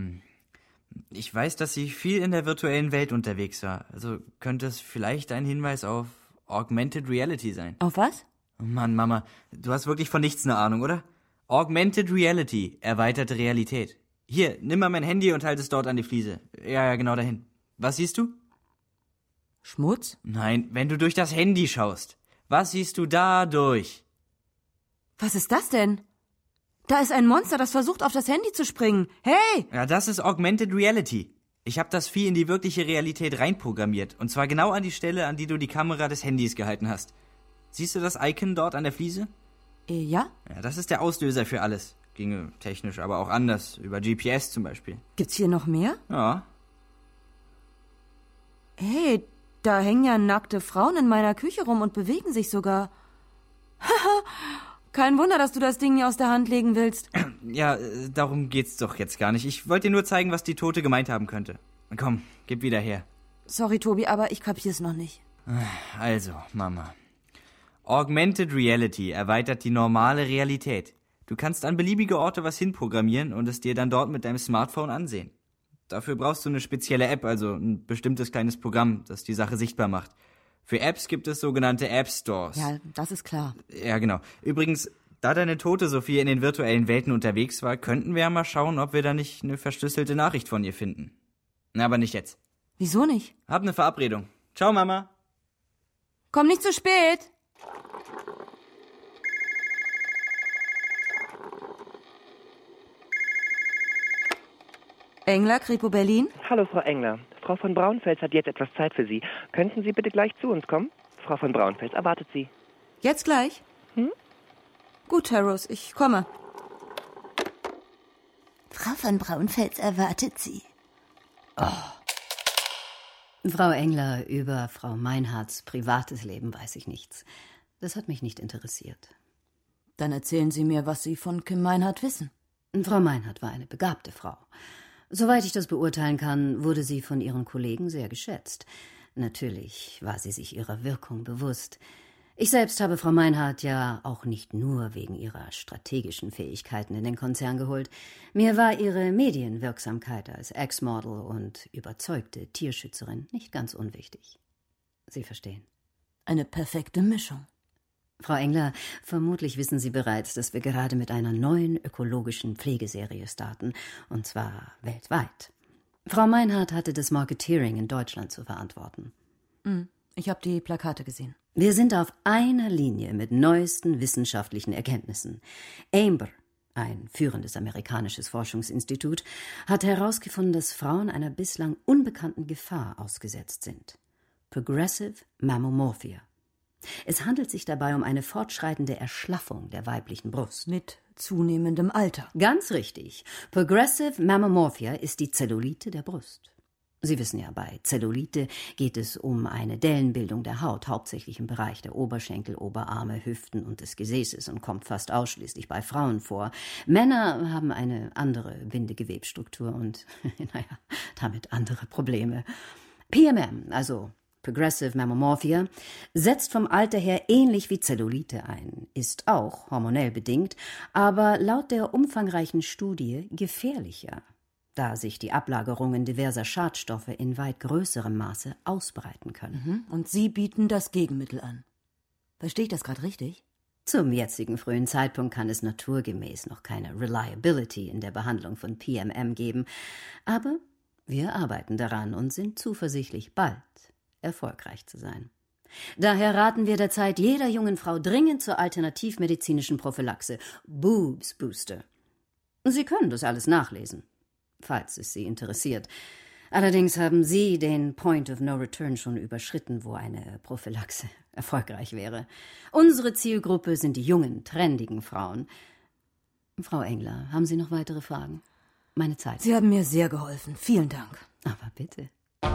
Speaker 11: Ich weiß, dass sie viel in der virtuellen Welt unterwegs war. Also könnte es vielleicht ein Hinweis auf Augmented Reality sein.
Speaker 4: Auf was?
Speaker 11: Oh Mann, Mama, du hast wirklich von nichts eine Ahnung, oder? Augmented Reality, erweiterte Realität. Hier, nimm mal mein Handy und halt es dort an die Fliese. Ja, genau dahin. Was siehst du?
Speaker 4: Schmutz?
Speaker 11: Nein, wenn du durch das Handy schaust. Was siehst du da durch?
Speaker 4: Was ist das denn? Da ist ein Monster, das versucht, auf das Handy zu springen. Hey!
Speaker 11: Ja, das ist Augmented Reality. Ich habe das Vieh in die wirkliche Realität reinprogrammiert. Und zwar genau an die Stelle, an die du die Kamera des Handys gehalten hast. Siehst du das Icon dort an der Fliese?
Speaker 4: Ja.
Speaker 11: Ja, das ist der Auslöser für alles. Ginge technisch aber auch anders. Über GPS zum Beispiel.
Speaker 4: Gibt's hier noch mehr?
Speaker 11: Ja.
Speaker 4: Hey, da hängen ja nackte Frauen in meiner Küche rum und bewegen sich sogar. Haha. Kein Wunder, dass du das Ding nie aus der Hand legen willst.
Speaker 11: Ja, darum geht's doch jetzt gar nicht. Ich wollte dir nur zeigen, was die Tote gemeint haben könnte. Komm, gib wieder her.
Speaker 4: Sorry, Tobi, aber ich kapier's noch nicht.
Speaker 11: Also, Mama. Augmented Reality erweitert die normale Realität. Du kannst an beliebige Orte was hinprogrammieren und es dir dann dort mit deinem Smartphone ansehen. Dafür brauchst du eine spezielle App, also ein bestimmtes kleines Programm, das die Sache sichtbar macht. Für Apps gibt es sogenannte App Stores.
Speaker 4: Ja, das ist klar.
Speaker 11: Ja, genau. Übrigens, da deine Tote so viel in den virtuellen Welten unterwegs war, könnten wir ja mal schauen, ob wir da nicht eine verschlüsselte Nachricht von ihr finden. Na, aber nicht jetzt.
Speaker 4: Wieso nicht?
Speaker 11: Hab eine Verabredung. Ciao, Mama.
Speaker 4: Komm nicht zu spät. Engler, Kripo Berlin?
Speaker 7: Hallo, Frau Engler. Frau von Braunfels hat jetzt etwas Zeit für Sie. Könnten Sie bitte gleich zu uns kommen? Frau von Braunfels erwartet Sie.
Speaker 4: Jetzt gleich? Gut, Herr Rose, ich komme.
Speaker 2: Frau von Braunfels erwartet Sie. Frau Engler, über Frau Meinhardts privates Leben weiß ich nichts. Das hat mich nicht interessiert.
Speaker 4: Dann erzählen Sie mir, was Sie von Kim Meinhardt wissen.
Speaker 2: Frau Meinhardt war eine begabte Frau. Soweit ich das beurteilen kann, wurde sie von ihren Kollegen sehr geschätzt. Natürlich war sie sich ihrer Wirkung bewusst. Ich selbst habe Frau Meinhardt ja auch nicht nur wegen ihrer strategischen Fähigkeiten in den Konzern geholt. Mir war ihre Medienwirksamkeit als Ex-Model und überzeugte Tierschützerin nicht ganz unwichtig. Sie verstehen.
Speaker 4: Eine perfekte Mischung.
Speaker 2: Frau Engler, vermutlich wissen Sie bereits, dass wir gerade mit einer neuen ökologischen Pflegeserie starten, und zwar weltweit. Frau Meinhardt hatte das Marketeering in Deutschland zu verantworten.
Speaker 4: Ich habe die Plakate gesehen.
Speaker 2: Wir sind auf einer Linie mit neuesten wissenschaftlichen Erkenntnissen. Amber, ein führendes amerikanisches Forschungsinstitut, hat herausgefunden, dass Frauen einer bislang unbekannten Gefahr ausgesetzt sind. Progressive Mammomorphia. Es handelt sich dabei um eine fortschreitende Erschlaffung der weiblichen Brust.
Speaker 4: Mit zunehmendem Alter.
Speaker 2: Ganz richtig. Progressive Mammomorphia ist die Zellulite der Brust. Sie wissen ja, bei Zellulite geht es um eine Dellenbildung der Haut, hauptsächlich im Bereich der Oberschenkel, Oberarme, Hüften und des Gesäßes und kommt fast ausschließlich bei Frauen vor. Männer haben eine andere Bindegewebsstruktur und, damit andere Probleme. PMM, also Progressive Mammomorphia, setzt vom Alter her ähnlich wie Zellulite ein, ist auch hormonell bedingt, aber laut der umfangreichen Studie gefährlicher, da sich die Ablagerungen diverser Schadstoffe in weit größerem Maße ausbreiten können.
Speaker 4: Und Sie bieten das Gegenmittel an. Verstehe ich das gerade richtig?
Speaker 2: Zum jetzigen frühen Zeitpunkt kann es naturgemäß noch keine Reliability in der Behandlung von PMM geben, aber wir arbeiten daran und sind zuversichtlich, bald erfolgreich zu sein. Daher raten wir derzeit jeder jungen Frau dringend zur alternativmedizinischen Prophylaxe, Boobs Booster. Sie können das alles nachlesen, falls es Sie interessiert. Allerdings haben Sie den Point of No Return schon überschritten, wo eine Prophylaxe erfolgreich wäre. Unsere Zielgruppe sind die jungen, trendigen Frauen. Frau Engler, haben Sie noch weitere Fragen? Meine Zeit.
Speaker 4: Sie haben mir sehr geholfen. Vielen Dank.
Speaker 2: Aber bitte.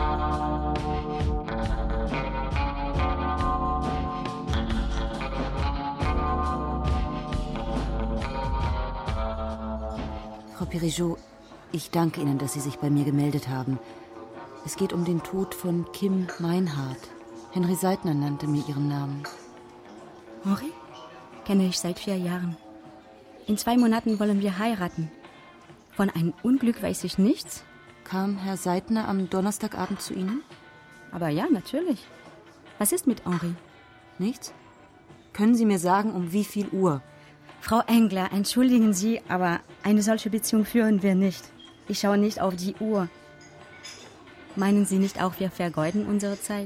Speaker 4: Frau Perrigeau, ich danke Ihnen, dass Sie sich bei mir gemeldet haben. Es geht um den Tod von Kim Meinhardt. Henry Seidner nannte mir Ihren Namen.
Speaker 16: Henry? Kenne ich seit 4 Jahren. In 2 Monaten wollen wir heiraten. Von einem Unglück weiß ich nichts.
Speaker 4: Kam Herr Seidner am Donnerstagabend zu Ihnen?
Speaker 16: Aber ja, natürlich. Was ist mit Henry?
Speaker 4: Nichts? Können Sie mir sagen, um wie viel Uhr?
Speaker 16: Frau Engler, entschuldigen Sie, aber eine solche Beziehung führen wir nicht. Ich schaue nicht auf die Uhr. Meinen Sie nicht auch, wir vergeuden unsere Zeit?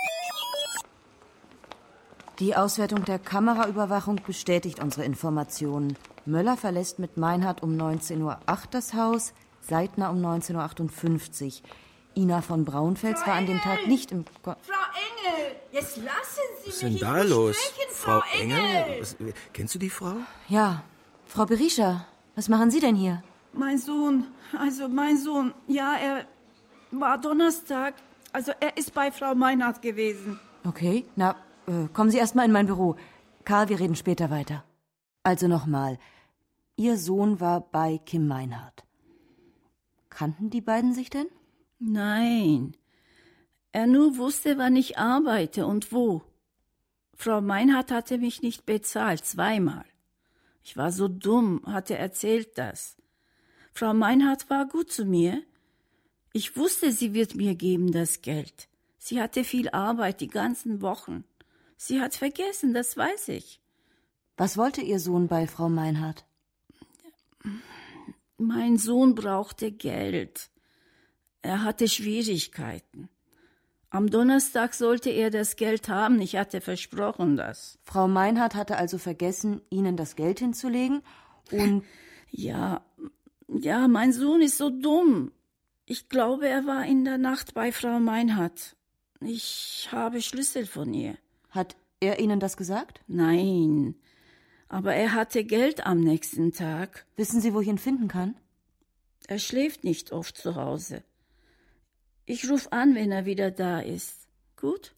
Speaker 4: Die Auswertung der Kameraüberwachung bestätigt unsere Informationen. Möller verlässt mit Meinhardt um 19:08 Uhr das Haus, Seidner um 19:58 Uhr. Ina von Braunfels war an dem Tag nicht im...
Speaker 17: Frau Engel, jetzt lassen Sie mich.
Speaker 3: Was ist denn da los? Frau Engel? Kennst du die Frau?
Speaker 4: Ja. Frau Berisha, was machen Sie denn hier?
Speaker 1: Mein Sohn, ja, er war Donnerstag, er ist bei Frau Meinhardt gewesen.
Speaker 4: Okay, na, kommen Sie erst mal in mein Büro. Karl, wir reden später weiter. Also nochmal, Ihr Sohn war bei Kim Meinhardt. Kannten die beiden sich denn?
Speaker 1: Nein, er nur wusste, wann ich arbeite und wo. Frau Meinhardt hatte mich nicht bezahlt, 2-mal. Ich war so dumm, hatte erzählt das. Frau Meinhardt war gut zu mir. Ich wusste, sie wird mir geben das Geld. Sie hatte viel Arbeit die ganzen Wochen. Sie hat vergessen, das weiß ich.
Speaker 4: Was wollte Ihr Sohn bei Frau Meinhardt?
Speaker 1: Mein Sohn brauchte Geld. Er hatte Schwierigkeiten. Am Donnerstag sollte er das Geld haben. Ich hatte versprochen das.
Speaker 4: Frau Meinhardt hatte also vergessen, Ihnen das Geld hinzulegen und...
Speaker 1: Ja, mein Sohn ist so dumm. Ich glaube, er war in der Nacht bei Frau Meinhardt. Ich habe Schlüssel von ihr.
Speaker 4: Hat er Ihnen das gesagt?
Speaker 1: Nein, aber er hatte Geld am nächsten Tag.
Speaker 4: Wissen Sie, wo ich ihn finden kann?
Speaker 1: Er schläft nicht oft zu Hause. Ich rufe an, wenn er wieder da ist. Gut?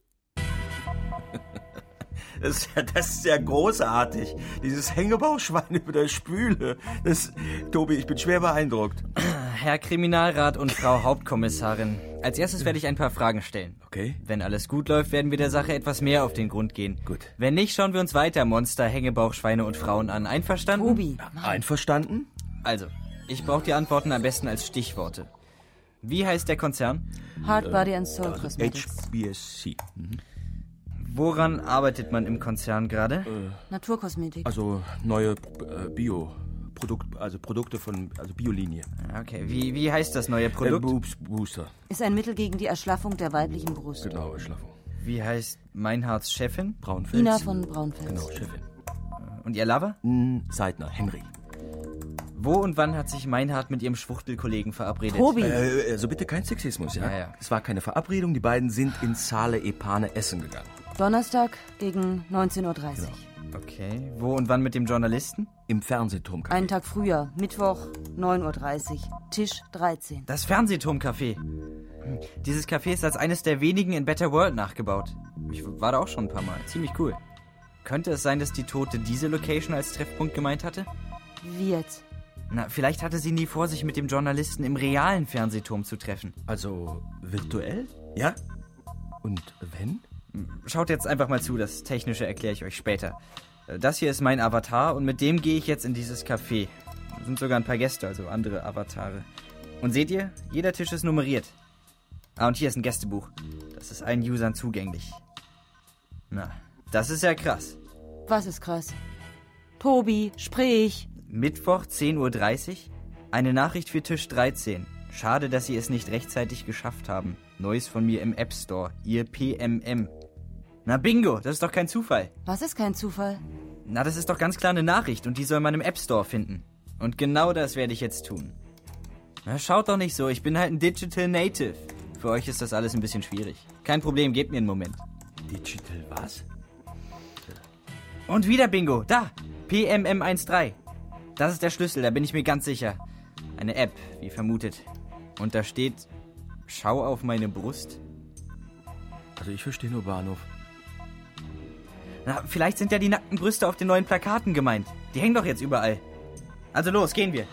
Speaker 9: Das ist ja großartig. Dieses Hängebauchschwein über der Spüle. Tobi, ich bin schwer beeindruckt.
Speaker 11: Herr Kriminalrat und Frau Hauptkommissarin, als erstes werde ich ein paar Fragen stellen.
Speaker 3: Okay.
Speaker 11: Wenn alles gut läuft, werden wir der Sache etwas mehr auf den Grund gehen.
Speaker 3: Gut.
Speaker 11: Wenn nicht, schauen wir uns weiter Monster, Hängebauchschweine und Frauen an. Einverstanden?
Speaker 4: Tobi.
Speaker 3: Einverstanden?
Speaker 11: Also, ich brauche die Antworten am besten als Stichworte. Wie heißt der Konzern?
Speaker 4: Hard Body and Soul Cosmetics.
Speaker 3: HBSC.
Speaker 11: Woran arbeitet man im Konzern gerade?
Speaker 4: Naturkosmetik.
Speaker 3: Also neue Produkte von Biolinie.
Speaker 11: Okay, wie heißt das neue Produkt?
Speaker 3: Boobs Booster.
Speaker 4: Ist ein Mittel gegen die Erschlaffung der weiblichen Brust.
Speaker 3: Genau, Erschlaffung.
Speaker 11: Wie heißt Meinhardts Chefin?
Speaker 3: Braunfels.
Speaker 4: Ina von Braunfels.
Speaker 3: Genau, Chefin.
Speaker 11: Und ihr Lover?
Speaker 3: Seidner, Henry.
Speaker 11: Wo und wann hat sich Meinhard mit ihrem Schwuchtelkollegen verabredet?
Speaker 10: Tobi!
Speaker 3: Also bitte kein Sexismus, ja?
Speaker 11: Ja.
Speaker 3: Es war keine Verabredung, die beiden sind in Saale Epane essen gegangen.
Speaker 10: Donnerstag gegen 19.30 Uhr.
Speaker 3: Genau.
Speaker 11: Okay. Wo und wann mit dem Journalisten?
Speaker 3: Im Fernsehturmcafé.
Speaker 10: Einen Tag früher, Mittwoch, 9.30 Uhr, Tisch 13.
Speaker 11: Das Fernsehturmcafé. Dieses Café ist als eines der wenigen in Better World nachgebaut. Ich war da auch schon ein paar Mal. Ziemlich cool. Könnte es sein, dass die Tote diese Location als Treffpunkt gemeint hatte?
Speaker 10: Wie jetzt?
Speaker 11: Na, vielleicht hatte sie nie vor, sich mit dem Journalisten im realen Fernsehturm zu treffen.
Speaker 3: Also virtuell? Ja. Und wenn?
Speaker 11: Schaut jetzt einfach mal zu, das Technische erkläre ich euch später. Das hier ist mein Avatar und mit dem gehe ich jetzt in dieses Café. Da sind sogar ein paar Gäste, also andere Avatare. Und seht ihr, jeder Tisch ist nummeriert. Ah, und hier ist ein Gästebuch. Das ist allen Usern zugänglich. Na, das ist ja krass.
Speaker 10: Was ist krass? Tobi, sprich.
Speaker 11: Mittwoch, 10.30 Uhr. Eine Nachricht für Tisch 13. Schade, dass Sie es nicht rechtzeitig geschafft haben. Neues von mir im App Store. Ihr PMM. Na bingo, das ist doch kein Zufall.
Speaker 10: Was ist kein Zufall?
Speaker 11: Na, das ist doch ganz klar eine Nachricht und die soll man im App Store finden. Und genau das werde ich jetzt tun. Na, schaut doch nicht so, ich bin halt ein Digital Native. Für euch ist das alles ein bisschen schwierig. Kein Problem, gebt mir einen Moment.
Speaker 3: Digital was?
Speaker 11: Und wieder Bingo, da, PMM13. Das ist der Schlüssel, da bin ich mir ganz sicher. Eine App, wie vermutet. Und da steht, schau auf meine Brust.
Speaker 3: Also ich verstehe nur Bahnhof.
Speaker 11: Na, vielleicht sind ja die nackten Brüste auf den neuen Plakaten gemeint. Die hängen doch jetzt überall. Also los, gehen wir.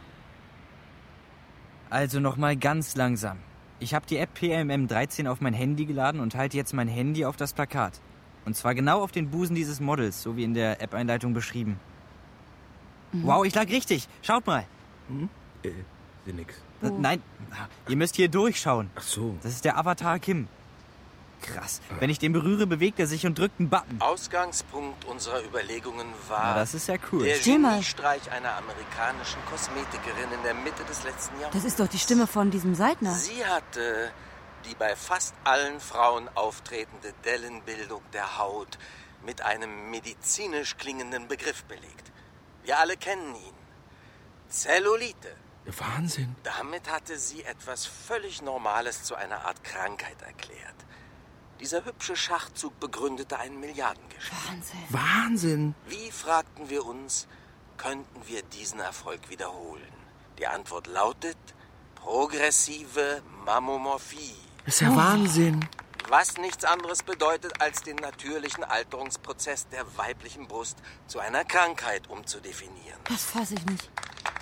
Speaker 11: Also nochmal ganz langsam. Ich habe die App PMM13 auf mein Handy geladen und halte jetzt mein Handy auf das Plakat. Und zwar genau auf den Busen dieses Models, so wie in der App-Einleitung beschrieben. Wow, ich lag richtig. Schaut mal.
Speaker 3: Sehe nix.
Speaker 11: Nein, ihr müsst hier durchschauen.
Speaker 3: Ach so.
Speaker 11: Das ist der Avatar Kim. Krass. Wenn ich den berühre, bewegt er sich und drückt einen Button.
Speaker 9: Ausgangspunkt unserer Überlegungen war
Speaker 11: Na, das ist ja cool.
Speaker 9: der Geniestreich einer amerikanischen Kosmetikerin in der Mitte des letzten Jahrhunderts.
Speaker 10: Das ist doch die Stimme von diesem Seidner.
Speaker 9: Sie hatte die bei fast allen Frauen auftretende Dellenbildung der Haut mit einem medizinisch klingenden Begriff belegt. Wir alle kennen ihn. Zellulite.
Speaker 3: Wahnsinn.
Speaker 9: Damit hatte sie etwas völlig Normales zu einer Art Krankheit erklärt. Dieser hübsche Schachzug begründete ein Milliardengeschäft.
Speaker 3: Wahnsinn.
Speaker 9: Wie, fragten wir uns, könnten wir diesen Erfolg wiederholen? Die Antwort lautet progressive Mammomorphie.
Speaker 3: Das ist ja Wahnsinn.
Speaker 9: Was nichts anderes bedeutet, als den natürlichen Alterungsprozess der weiblichen Brust zu einer Krankheit umzudefinieren.
Speaker 10: Das fasse ich nicht.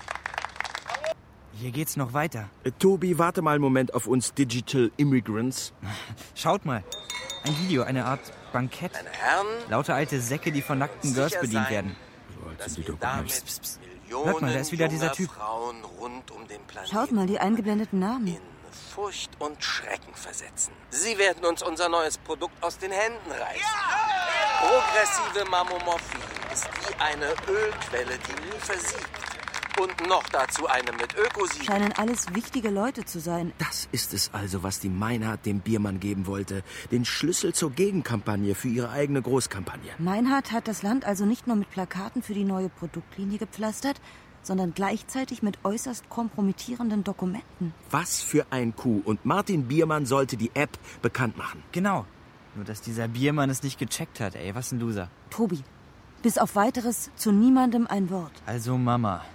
Speaker 11: Hier geht's noch weiter.
Speaker 3: Tobi, warte mal einen Moment auf uns Digital Immigrants.
Speaker 11: Schaut mal. Ein Video, eine Art Bankett.
Speaker 9: Meine Herren,
Speaker 11: Lauter alte Säcke, die von nackten Girls bedient werden.
Speaker 9: dass wir damit
Speaker 11: Hört mal, da ist wieder dieser Typ.
Speaker 9: Frauen rund um den Planeten
Speaker 10: Schaut mal, die eingeblendeten Namen.
Speaker 9: in Furcht und Schrecken versetzen. Sie werden uns unser neues Produkt aus den Händen reißen. Progressive Mammomorphie ist wie eine Ölquelle, die nie versiegt. Und noch dazu eine mit Ökosiegel.
Speaker 10: Scheinen alles wichtige Leute zu sein.
Speaker 3: Das ist es also, was die Meinhard dem Biermann geben wollte. Den Schlüssel zur Gegenkampagne für ihre eigene Großkampagne.
Speaker 10: Meinhard hat das Land also nicht nur mit Plakaten für die neue Produktlinie gepflastert, sondern gleichzeitig mit äußerst kompromittierenden Dokumenten.
Speaker 3: Was für ein Coup. Und Martin Biermann sollte die App bekannt machen.
Speaker 11: Genau. Nur, dass dieser Biermann es nicht gecheckt hat, ey. Was ein Loser.
Speaker 10: Tobi, bis auf Weiteres zu niemandem ein Wort.
Speaker 11: Also Mama.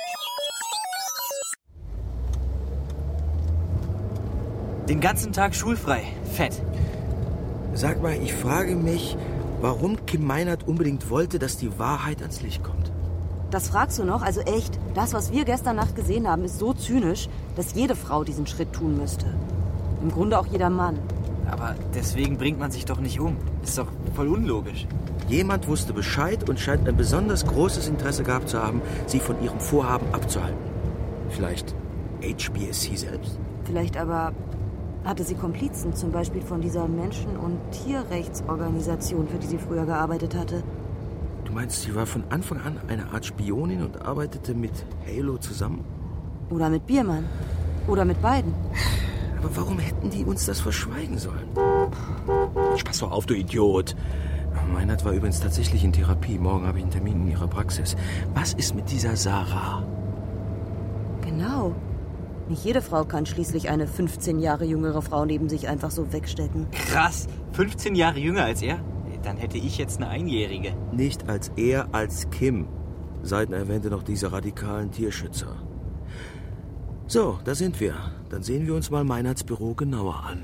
Speaker 11: Den ganzen Tag schulfrei. Fett.
Speaker 3: Sag mal, ich frage mich, warum Kim Meinhard unbedingt wollte, dass die Wahrheit ans Licht kommt.
Speaker 10: Das fragst du noch? Also echt, das, was wir gestern Nacht gesehen haben, ist so zynisch, dass jede Frau diesen Schritt tun müsste. Im Grunde auch jeder Mann.
Speaker 11: Aber deswegen bringt man sich doch nicht um. Ist doch voll unlogisch.
Speaker 3: Jemand wusste Bescheid und scheint ein besonders großes Interesse gehabt zu haben, sie von ihrem Vorhaben abzuhalten. Vielleicht HBSC selbst?
Speaker 10: Vielleicht aber hatte sie Komplizen, zum Beispiel von dieser Menschen- und Tierrechtsorganisation, für die sie früher gearbeitet hatte.
Speaker 3: Du meinst, sie war von Anfang an eine Art Spionin und arbeitete mit Halo zusammen?
Speaker 10: Oder mit Biermann. Oder mit beiden.
Speaker 3: Aber warum hätten die uns das verschweigen sollen? Pass doch auf, du Idiot. Meinhard war übrigens tatsächlich in Therapie. Morgen habe ich einen Termin in ihrer Praxis. Was ist mit dieser Sarah?
Speaker 4: Genau. Nicht jede Frau kann schließlich eine 15 Jahre jüngere Frau neben sich einfach so wegstecken.
Speaker 11: Krass, 15 Jahre jünger als er? Dann hätte ich jetzt eine Einjährige.
Speaker 3: Nicht als er, als Kim. Seidner erwähnte noch diese radikalen Tierschützer. So, da sind wir. Dann sehen wir uns mal Meinerts Büro genauer an.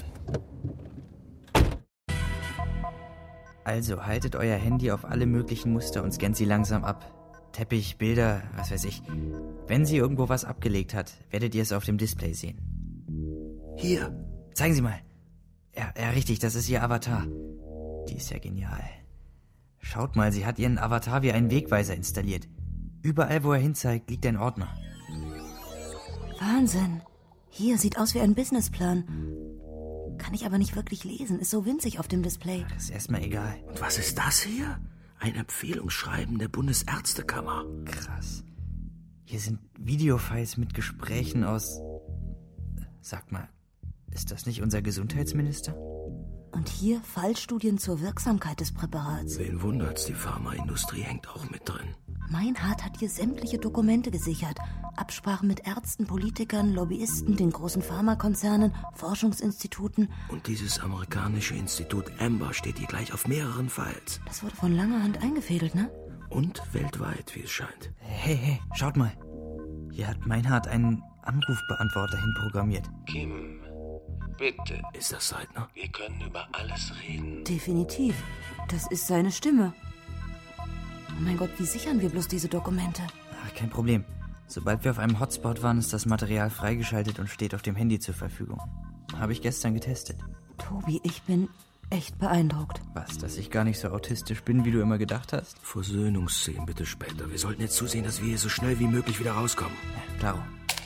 Speaker 11: Also, haltet euer Handy auf alle möglichen Muster und scannt sie langsam ab. Teppich, Bilder, was weiß ich. Wenn sie irgendwo was abgelegt hat, werdet ihr es auf dem Display sehen.
Speaker 3: Hier.
Speaker 11: Zeigen Sie mal. Ja, richtig, das ist ihr Avatar. Die ist ja genial. Schaut mal, sie hat ihren Avatar wie einen Wegweiser installiert. Überall, wo er hinzeigt, liegt ein Ordner.
Speaker 4: Wahnsinn. Hier, sieht aus wie ein Businessplan. Kann ich aber nicht wirklich lesen, ist so winzig auf dem Display.
Speaker 11: Das ist erstmal egal.
Speaker 3: Und was ist das hier? Ein Empfehlungsschreiben der Bundesärztekammer.
Speaker 11: Krass. Hier sind Videofiles mit Gesprächen aus... Sag mal, ist das nicht unser Gesundheitsminister?
Speaker 4: Und hier Fallstudien zur Wirksamkeit des Präparats.
Speaker 3: Wen wundert's, die Pharmaindustrie hängt auch mit drin.
Speaker 4: Meinhard hat hier sämtliche Dokumente gesichert. Absprachen mit Ärzten, Politikern, Lobbyisten, den großen Pharmakonzernen, Forschungsinstituten.
Speaker 3: Und dieses amerikanische Institut Amber steht hier gleich auf mehreren Files.
Speaker 4: Das wurde von langer Hand eingefädelt, ne?
Speaker 3: Und weltweit, wie es scheint.
Speaker 11: Hey, schaut mal. Hier hat Meinhard einen Anrufbeantworter hinprogrammiert.
Speaker 14: Kim, bitte.
Speaker 3: Ist das Seidner?
Speaker 14: Wir können über alles reden.
Speaker 4: Definitiv. Das ist seine Stimme. Oh mein Gott, wie sichern wir bloß diese Dokumente?
Speaker 11: Ach, kein Problem. Sobald wir auf einem Hotspot waren, ist das Material freigeschaltet und steht auf dem Handy zur Verfügung. Habe ich gestern getestet.
Speaker 4: Tobi, ich bin echt beeindruckt.
Speaker 11: Was, dass ich gar nicht so autistisch bin, wie du immer gedacht hast?
Speaker 3: Versöhnungsszenen bitte später. Wir sollten jetzt zusehen, dass wir hier so schnell wie möglich wieder rauskommen.
Speaker 11: Ja, klaro.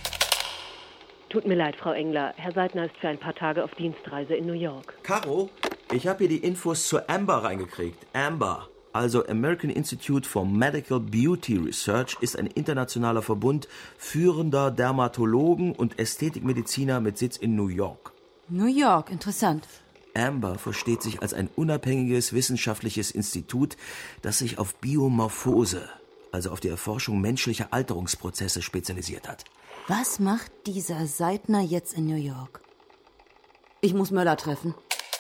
Speaker 5: Tut mir leid, Frau Engler. Herr Seidner ist für ein paar Tage auf Dienstreise in New York.
Speaker 3: Caro, ich habe hier die Infos zur Amber reingekriegt. Amber, also American Institute for Medical Beauty Research, ist ein internationaler Verbund führender Dermatologen und Ästhetikmediziner mit Sitz in New York.
Speaker 4: New York, interessant.
Speaker 3: Amber versteht sich als ein unabhängiges wissenschaftliches Institut, das sich auf Biomorphose, also auf die Erforschung menschlicher Alterungsprozesse spezialisiert hat.
Speaker 4: Was macht dieser Seidner jetzt in New York? Ich muss Möller treffen.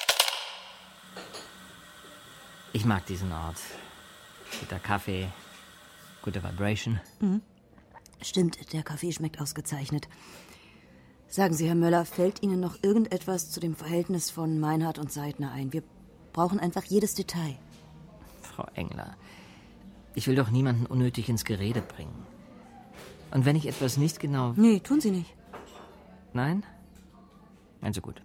Speaker 8: Ich mag diesen Ort. Guter Kaffee, gute Vibration.
Speaker 4: Mhm. Stimmt, der Kaffee schmeckt ausgezeichnet. Sagen Sie, Herr Möller, fällt Ihnen noch irgendetwas zu dem Verhältnis von Meinhard und Seidner ein? Wir brauchen einfach jedes Detail.
Speaker 8: Frau Engler, ich will doch niemanden unnötig ins Gerede bringen. Und wenn ich etwas nicht genau...
Speaker 4: Nee, tun Sie nicht.
Speaker 8: Nein? Also gut.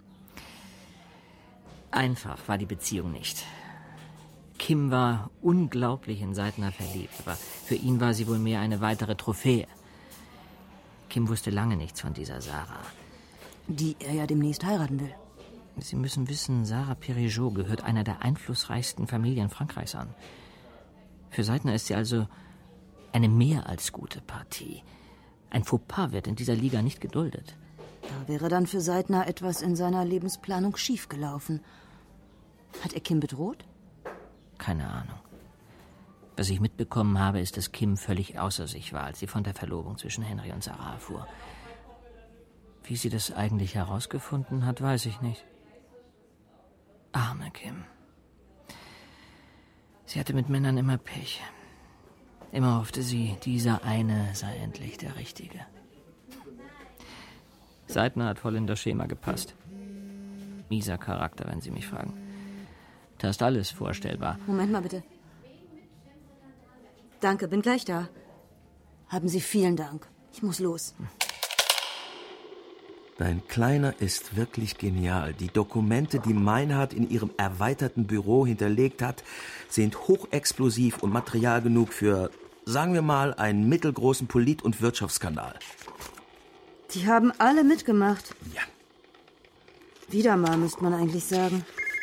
Speaker 8: Einfach war die Beziehung nicht. Kim war unglaublich in Seidner verliebt, aber für ihn war sie wohl mehr eine weitere Trophäe. Kim wusste lange nichts von dieser Sarah.
Speaker 4: Die er ja demnächst heiraten will.
Speaker 8: Sie müssen wissen, Sarah Perrigeau gehört einer der einflussreichsten Familien Frankreichs an. Für Seidner ist sie also eine mehr als gute Partie. Ein Fauxpas wird in dieser Liga nicht geduldet.
Speaker 4: Da wäre dann für Seidner etwas in seiner Lebensplanung schiefgelaufen. Hat er Kim bedroht?
Speaker 8: Keine Ahnung. Was ich mitbekommen habe, ist, dass Kim völlig außer sich war, als sie von der Verlobung zwischen Henry und Sarah erfuhr. Wie sie das eigentlich herausgefunden hat, weiß ich nicht. Arme Kim. Sie hatte mit Männern immer Pech. Immer hoffte sie, dieser eine sei endlich der Richtige. Seidner hat voll in das Schema gepasst. Mieser Charakter, wenn Sie mich fragen. Da ist alles vorstellbar.
Speaker 4: Moment mal bitte. Danke, bin gleich da. Haben Sie vielen Dank. Ich muss los.
Speaker 3: Dein Kleiner ist wirklich genial. Die Dokumente, die Meinhard in ihrem erweiterten Büro hinterlegt hat, sind hochexplosiv und Material genug für, sagen wir mal, einen mittelgroßen Polit- und Wirtschaftsskandal.
Speaker 4: Die haben alle mitgemacht.
Speaker 3: Ja.
Speaker 4: Wieder mal, müsste man eigentlich sagen.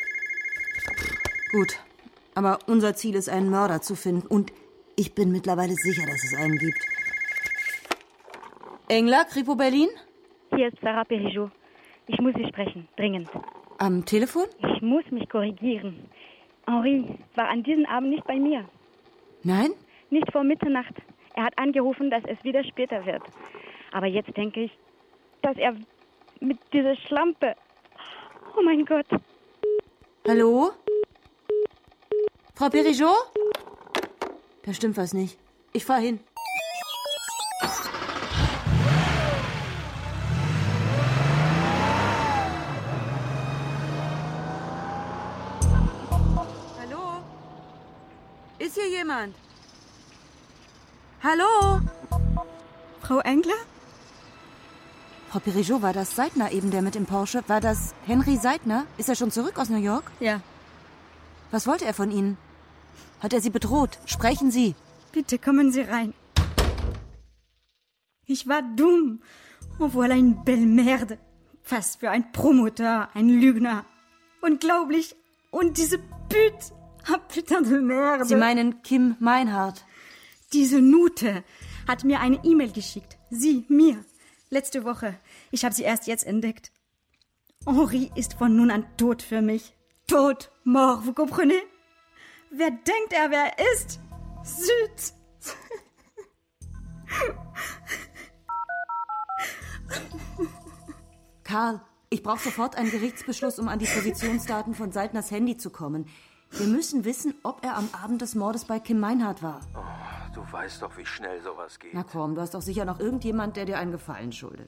Speaker 4: Gut, aber unser Ziel ist, einen Mörder zu finden. Und ich bin mittlerweile sicher, dass es einen gibt. Engler, Kripo Berlin?
Speaker 18: Hier ist Sarah Perrigeau. Ich muss Sie sprechen, dringend.
Speaker 4: Am Telefon?
Speaker 18: Ich muss mich korrigieren. Henri war an diesem Abend nicht bei mir.
Speaker 4: Nein?
Speaker 18: Nicht vor Mitternacht. Er hat angerufen, dass es wieder später wird. Aber jetzt denke ich, dass er mit dieser Schlampe... Oh mein Gott.
Speaker 4: Hallo? Frau Perigeau? Da stimmt was nicht. Ich fahr hin.
Speaker 10: Hallo? Ist hier jemand? Hallo?
Speaker 16: Frau Engler?
Speaker 4: Frau Perigeau, war das Seidner eben, der mit dem Porsche? War das Henry Seidner? Ist er schon zurück aus New York?
Speaker 16: Ja.
Speaker 4: Was wollte er von Ihnen? Hat er Sie bedroht? Sprechen Sie.
Speaker 16: Bitte kommen Sie rein. Ich war dumm. Oh, voilà une belle merde. Was für ein Promoteur, ein Lügner. Unglaublich. Und diese Pute. Ah, putain de merde.
Speaker 4: Sie meinen Kim Meinhardt?
Speaker 16: Diese Nute hat mir eine E-Mail geschickt. Sie, mir. Letzte Woche. Ich habe sie erst jetzt entdeckt. Henri ist von nun an tot für mich. Tot, mort, vous comprenez? Wer denkt er, wer er ist? Zut!
Speaker 4: Karl, ich brauche sofort einen Gerichtsbeschluss, um an die Positionsdaten von Seidners Handy zu kommen. Wir müssen wissen, ob er am Abend des Mordes bei Kim Meinhardt war.
Speaker 3: Oh, du weißt doch, wie schnell sowas geht.
Speaker 4: Na komm, du hast doch sicher noch irgendjemand, der dir einen Gefallen schuldet.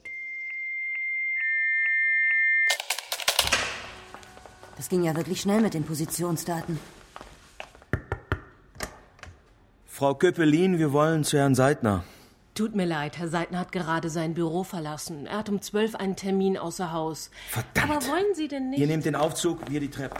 Speaker 4: Das ging ja wirklich schnell mit den Positionsdaten.
Speaker 3: Frau Köppelin, wir wollen zu Herrn Seidner.
Speaker 19: Tut mir leid, Herr Seidner hat gerade sein Büro verlassen. Er hat um 12 einen Termin außer Haus.
Speaker 3: Verdammt!
Speaker 19: Aber wollen Sie denn nicht...
Speaker 3: Ihr nehmt den Aufzug, wir die Treppe.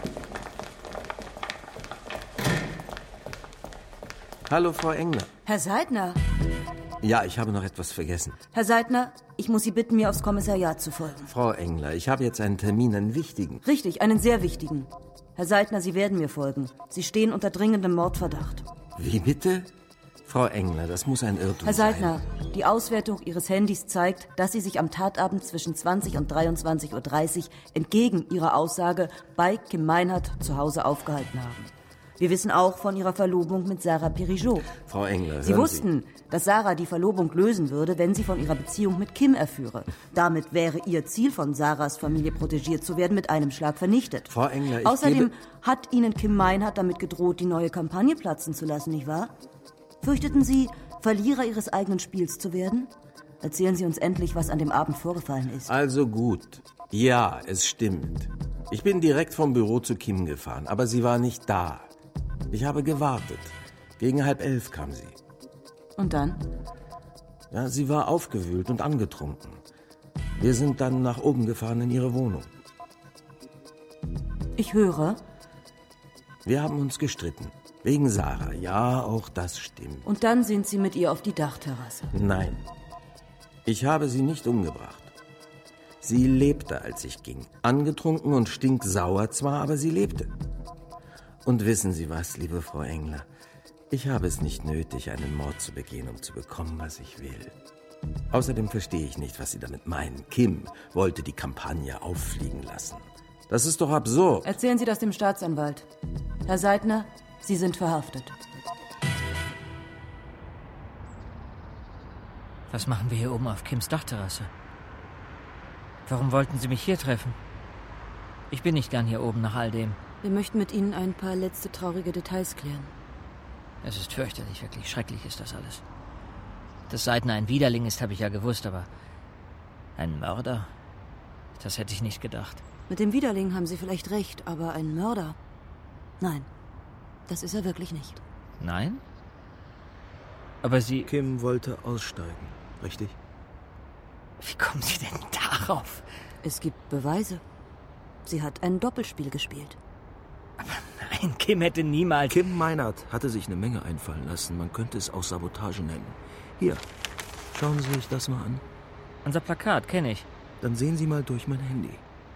Speaker 3: Hallo, Frau Engler.
Speaker 4: Herr Seidner?
Speaker 9: Ja, ich habe noch etwas vergessen.
Speaker 4: Herr Seidner, ich muss Sie bitten, mir aufs Kommissariat zu folgen.
Speaker 9: Frau Engler, ich habe jetzt einen Termin, einen wichtigen.
Speaker 4: Richtig, einen sehr wichtigen. Herr Seidner, Sie werden mir folgen. Sie stehen unter dringendem Mordverdacht.
Speaker 9: Wie bitte? Frau Engler, das muss ein Irrtum
Speaker 4: Herr Seidner,
Speaker 9: sein.
Speaker 4: die Auswertung Ihres Handys zeigt, dass Sie sich am Tatabend zwischen 20 und 23:30 Uhr entgegen Ihrer Aussage bei Kim Meinhardt zu Hause aufgehalten haben. Wir wissen auch von Ihrer Verlobung mit Sarah Perigeau.
Speaker 9: Frau Engler,
Speaker 4: Sie wussten, dass Sarah die Verlobung lösen würde, wenn sie von ihrer Beziehung mit Kim erführe. Damit wäre ihr Ziel, von Sarahs Familie protegiert zu werden, mit einem Schlag vernichtet.
Speaker 9: Frau Engler,
Speaker 4: Außerdem hat Ihnen Kim Meinhardt damit gedroht, die neue Kampagne platzen zu lassen, nicht wahr? Fürchteten Sie, Verlierer Ihres eigenen Spiels zu werden? Erzählen Sie uns endlich, was an dem Abend vorgefallen ist.
Speaker 9: Also gut. Ja, es stimmt. Ich bin direkt vom Büro zu Kim gefahren, aber sie war nicht da. Ich habe gewartet. Gegen 10:30 kam sie.
Speaker 4: Und dann?
Speaker 9: Ja, sie war aufgewühlt und angetrunken. Wir sind dann nach oben gefahren in ihre Wohnung.
Speaker 4: Ich höre.
Speaker 9: Wir haben uns gestritten. Wegen Sarah. Ja, auch das stimmt.
Speaker 4: Und dann sind Sie mit ihr auf die Dachterrasse.
Speaker 9: Nein. Ich habe sie nicht umgebracht. Sie lebte, als ich ging. Angetrunken und stinksauer zwar, aber sie lebte. Und wissen Sie was, liebe Frau Engler? Ich habe es nicht nötig, einen Mord zu begehen, um zu bekommen, was ich will. Außerdem verstehe ich nicht, was Sie damit meinen. Kim wollte die Kampagne auffliegen lassen. Das ist doch absurd.
Speaker 4: Erzählen Sie das dem Staatsanwalt. Herr Seidner, Sie sind verhaftet.
Speaker 8: Was machen wir hier oben auf Kims Dachterrasse? Warum wollten Sie mich hier treffen? Ich bin nicht gern hier oben nach all dem.
Speaker 4: Wir möchten mit Ihnen ein paar letzte traurige Details klären.
Speaker 8: Es ist fürchterlich, wirklich schrecklich ist das alles. Dass Seidner ein Widerling ist, habe ich ja gewusst, aber ein Mörder? Das hätte ich nicht gedacht.
Speaker 4: Mit dem Widerling haben Sie vielleicht recht, aber ein Mörder? Nein, das ist er wirklich nicht.
Speaker 8: Nein? Aber Sie...
Speaker 3: Kim wollte aussteigen, richtig?
Speaker 8: Wie kommen Sie denn darauf?
Speaker 4: Es gibt Beweise. Sie hat ein Doppelspiel gespielt.
Speaker 8: Aber nein, Kim hätte niemals...
Speaker 3: Kim Meinhardt hatte sich eine Menge einfallen lassen. Man könnte es auch Sabotage nennen. Hier, schauen Sie sich das mal an.
Speaker 8: Unser Plakat kenne ich.
Speaker 3: Dann sehen Sie mal durch mein Handy.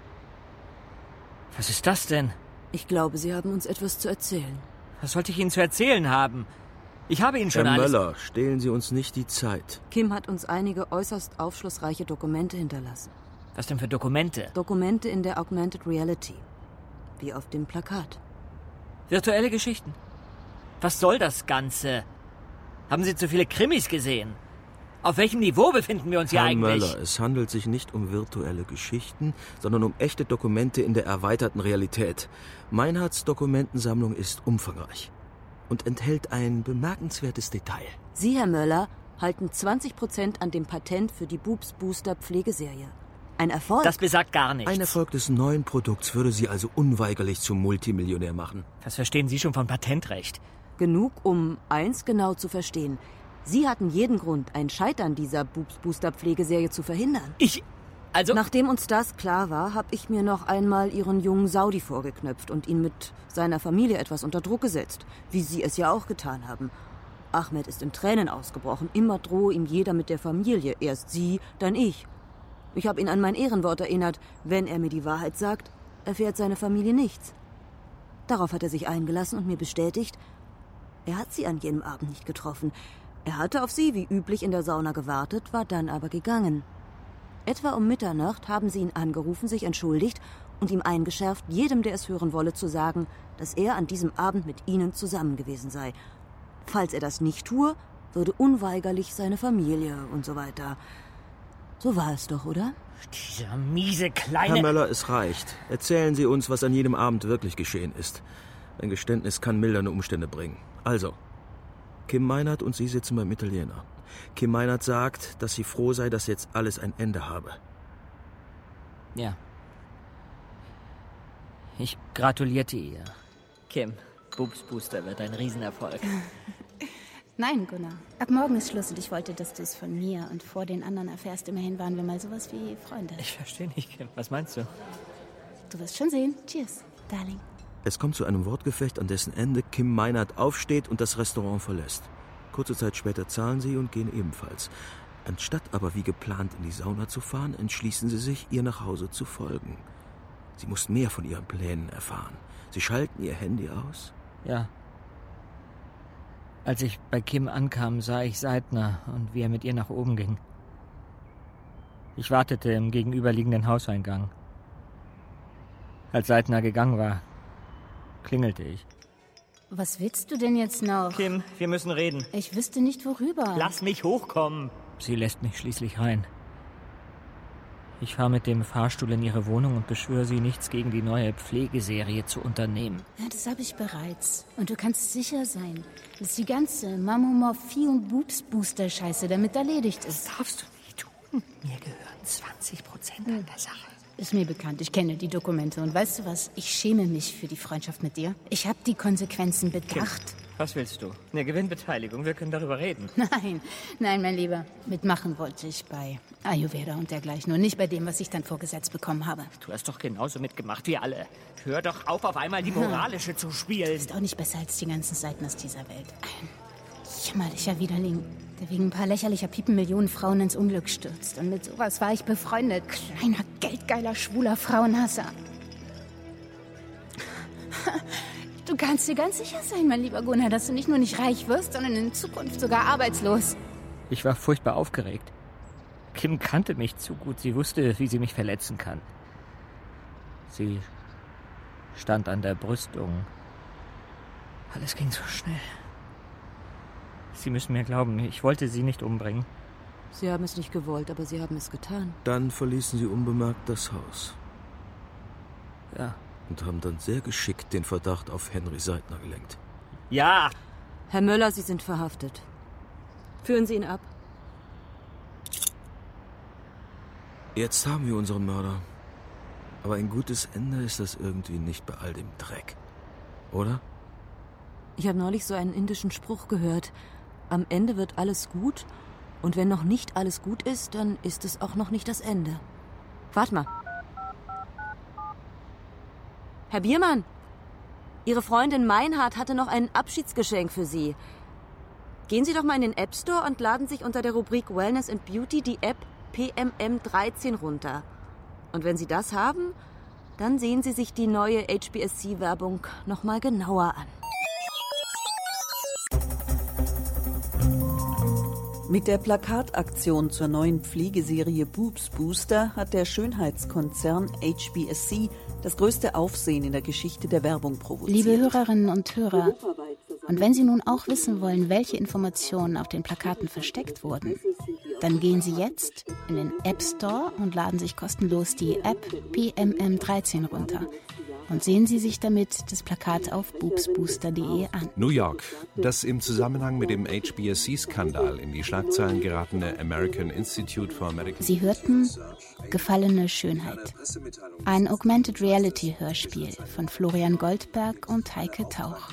Speaker 8: Was ist das denn?
Speaker 4: Ich glaube, Sie haben uns etwas zu erzählen.
Speaker 8: Was sollte ich Ihnen zu erzählen haben? Ich habe Ihnen schon
Speaker 3: Herr
Speaker 8: alles...
Speaker 3: Möller, stehlen Sie uns nicht die Zeit.
Speaker 4: Kim hat uns einige äußerst aufschlussreiche Dokumente hinterlassen.
Speaker 8: Was denn für Dokumente?
Speaker 4: Dokumente in der Augmented Reality. Wie auf dem Plakat.
Speaker 8: Virtuelle Geschichten. Was soll das Ganze? Haben Sie zu viele Krimis gesehen? Auf welchem Niveau befinden wir uns hier
Speaker 3: Herr
Speaker 8: eigentlich?
Speaker 3: Möller, es handelt sich nicht um virtuelle Geschichten, sondern um echte Dokumente in der erweiterten Realität. Meinhards Dokumentensammlung ist umfangreich und enthält ein bemerkenswertes Detail.
Speaker 4: Sie, Herr Möller, halten 20% an dem Patent für die Boobs Booster Pflegeserie. Ein Erfolg.
Speaker 8: Das besagt gar nichts.
Speaker 3: Ein Erfolg des neuen Produkts würde Sie also unweigerlich zum Multimillionär machen.
Speaker 8: Was verstehen Sie schon von Patentrecht?
Speaker 4: Genug, um eins genau zu verstehen. Sie hatten jeden Grund, ein Scheitern dieser Boobs Booster Pflegeserie zu verhindern. Nachdem uns das klar war, habe ich mir noch einmal Ihren jungen Saudi vorgeknöpft und ihn mit seiner Familie etwas unter Druck gesetzt, wie Sie es ja auch getan haben. Ahmed ist in Tränen ausgebrochen. Immer drohe ihm jeder mit der Familie. Erst Sie, dann ich. Ich habe ihn an mein Ehrenwort erinnert. Wenn er mir die Wahrheit sagt, erfährt seine Familie nichts. Darauf hat er sich eingelassen und mir bestätigt, er hat sie an jenem Abend nicht getroffen. Er hatte auf sie wie üblich in der Sauna gewartet, war dann aber gegangen. Etwa um Mitternacht haben sie ihn angerufen, sich entschuldigt und ihm eingeschärft, jedem, der es hören wolle, zu sagen, dass er an diesem Abend mit ihnen zusammen gewesen sei. Falls er das nicht tue, würde unweigerlich seine Familie und so weiter. So war es doch, oder?
Speaker 8: Dieser miese kleine...
Speaker 3: Herr Möller, es reicht. Erzählen Sie uns, was an jenem Abend wirklich geschehen ist. Ein Geständnis kann mildernde Umstände bringen. Also, Kim Meinhard und Sie sitzen beim Italiener. Kim Meinhard sagt, dass sie froh sei, dass jetzt alles ein Ende habe.
Speaker 8: Ja. Ich gratulierte ihr. Kim, Boobs Booster wird ein Riesenerfolg.
Speaker 20: Nein, Gunnar. Ab morgen ist Schluss und ich wollte, dass du es von mir und vor den anderen erfährst. Immerhin waren wir mal sowas wie Freunde.
Speaker 8: Ich verstehe nicht, Kim. Was meinst du?
Speaker 20: Du wirst schon sehen. Cheers, Darling.
Speaker 3: Es kommt zu einem Wortgefecht, an dessen Ende Kim Meinhard aufsteht und das Restaurant verlässt. Kurze Zeit später zahlen sie und gehen ebenfalls. Anstatt aber wie geplant in die Sauna zu fahren, entschließen sie sich, ihr nach Hause zu folgen. Sie muss mehr von ihren Plänen erfahren. Sie schalten ihr Handy aus.
Speaker 8: Ja. Als ich bei Kim ankam, sah ich Seidner und wie er mit ihr nach oben ging. Ich wartete im gegenüberliegenden Hauseingang. Als Seidner gegangen war, klingelte ich.
Speaker 20: Was willst du denn jetzt noch?
Speaker 8: Kim, wir müssen reden.
Speaker 20: Ich wüsste nicht, worüber.
Speaker 8: Lass mich hochkommen. Sie lässt mich schließlich rein. Ich fahre mit dem Fahrstuhl in ihre Wohnung und beschwöre sie, nichts gegen die neue Pflegeserie zu unternehmen.
Speaker 20: Ja, das habe ich bereits. Und du kannst sicher sein, dass die ganze Mammomorphie- und Boobs-Booster-Scheiße damit erledigt ist.
Speaker 8: Das darfst du nicht tun. Mir gehören 20% an der Sache.
Speaker 20: Ist mir bekannt, ich kenne die Dokumente. Und weißt du was? Ich schäme mich für die Freundschaft mit dir. Ich habe die Konsequenzen bedacht.
Speaker 8: Kim, was willst du? Eine Gewinnbeteiligung, wir können darüber reden.
Speaker 20: Nein, mein Lieber. Mitmachen wollte ich bei Ayurveda und dergleichen. Und nicht bei dem, was ich dann vorgesetzt bekommen habe.
Speaker 8: Du hast doch genauso mitgemacht wie alle. Hör doch auf einmal die moralische zu spielen.
Speaker 20: Du bist auch nicht besser als die ganzen Seiten aus dieser Welt. Ein jämmerlicher Widerling, der wegen ein paar lächerlicher Piepen Millionen Frauen ins Unglück stürzt. Und mit sowas war ich befreundet. Kleiner, geldgeiler, schwuler Frauenhasser. Du kannst dir ganz sicher sein, mein lieber Gunnar, dass du nicht nur nicht reich wirst, sondern in Zukunft sogar arbeitslos.
Speaker 8: Ich war furchtbar aufgeregt. Kim kannte mich zu gut. Sie wusste, wie sie mich verletzen kann. Sie stand an der Brüstung. Alles ging so schnell. Sie müssen mir glauben, ich wollte sie nicht umbringen.
Speaker 4: Sie haben es nicht gewollt, aber Sie haben es getan.
Speaker 3: Dann verließen sie unbemerkt das Haus.
Speaker 8: Ja.
Speaker 3: Und haben dann sehr geschickt den Verdacht auf Henry Seidner gelenkt.
Speaker 8: Ja!
Speaker 4: Herr Möller, Sie sind verhaftet. Führen Sie ihn ab.
Speaker 3: Jetzt haben wir unseren Mörder. Aber ein gutes Ende ist das irgendwie nicht bei all dem Dreck. Oder?
Speaker 4: Ich habe neulich so einen indischen Spruch gehört. Am Ende wird alles gut. Und wenn noch nicht alles gut ist, dann ist es auch noch nicht das Ende. Wart mal. Herr Biermann, Ihre Freundin Meinhard hatte noch ein Abschiedsgeschenk für Sie. Gehen Sie doch mal in den App Store und laden sich unter der Rubrik Wellness and Beauty die App PMM13 runter. Und wenn Sie das haben, dann sehen Sie sich die neue HBSC-Werbung noch mal genauer an.
Speaker 21: Mit der Plakataktion zur neuen Pflegeserie Boobs Booster hat der Schönheitskonzern HBSC das größte Aufsehen in der Geschichte der Werbung provoziert.
Speaker 20: Liebe Hörerinnen und Hörer, und wenn Sie nun auch wissen wollen, welche Informationen auf den Plakaten versteckt wurden, Dann gehen Sie jetzt in den App Store und laden sich kostenlos die App PMM13 runter. Und sehen Sie sich damit das Plakat auf boobsbooster.de an.
Speaker 6: New York. Das im Zusammenhang mit dem HBSC-Skandal in die Schlagzeilen geratene American Institute for Medical...
Speaker 20: Sie hörten Gefallene Schönheit. Ein Augmented Reality Hörspiel von Florian Goldberg und Heike Tauch.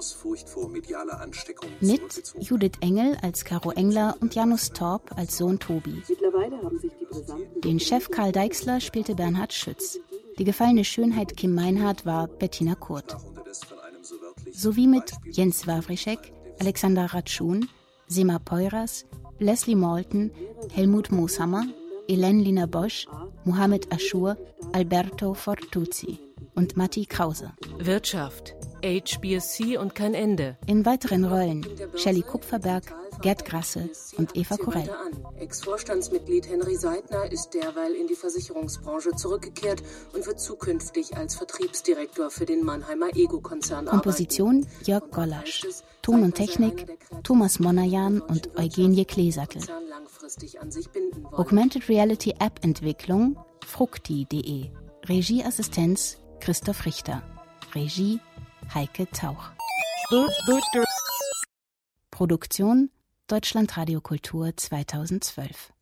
Speaker 20: Mit Judith Engel als Caro Engler und Janus Torp als Sohn Tobi. Den Chef Karl Deixler spielte Bernhard Schütz. Die gefallene Schönheit Kim Meinhardt war Bettina Kurt. Sowie mit Jens Wawrischek, Alexander Ratschun, Sema Peuras, Leslie Malton, Helmut Mooshammer, Hélène Lina Bosch, Mohamed Aschur, Alberto Fortuzzi und Matti Krause.
Speaker 19: Wirtschaft, HBSC und kein Ende.
Speaker 20: In weiteren Rollen Shelley Kupferberg, Gerd Grasse und Eva Korell.
Speaker 19: Ex-Vorstandsmitglied Henry Seidner ist derweil in die Versicherungsbranche zurückgekehrt und wird zukünftig als Vertriebsdirektor für den Mannheimer Ego-Konzern
Speaker 20: Komposition Jörg Gollasch. Ton und Technik Thomas Monajan und Eugenie Kleesattel. Augmented Reality App Entwicklung fructi.de. Regieassistenz Christoph Richter. Regie Heike Tauch. Produktion Deutschlandradio Kultur 2012.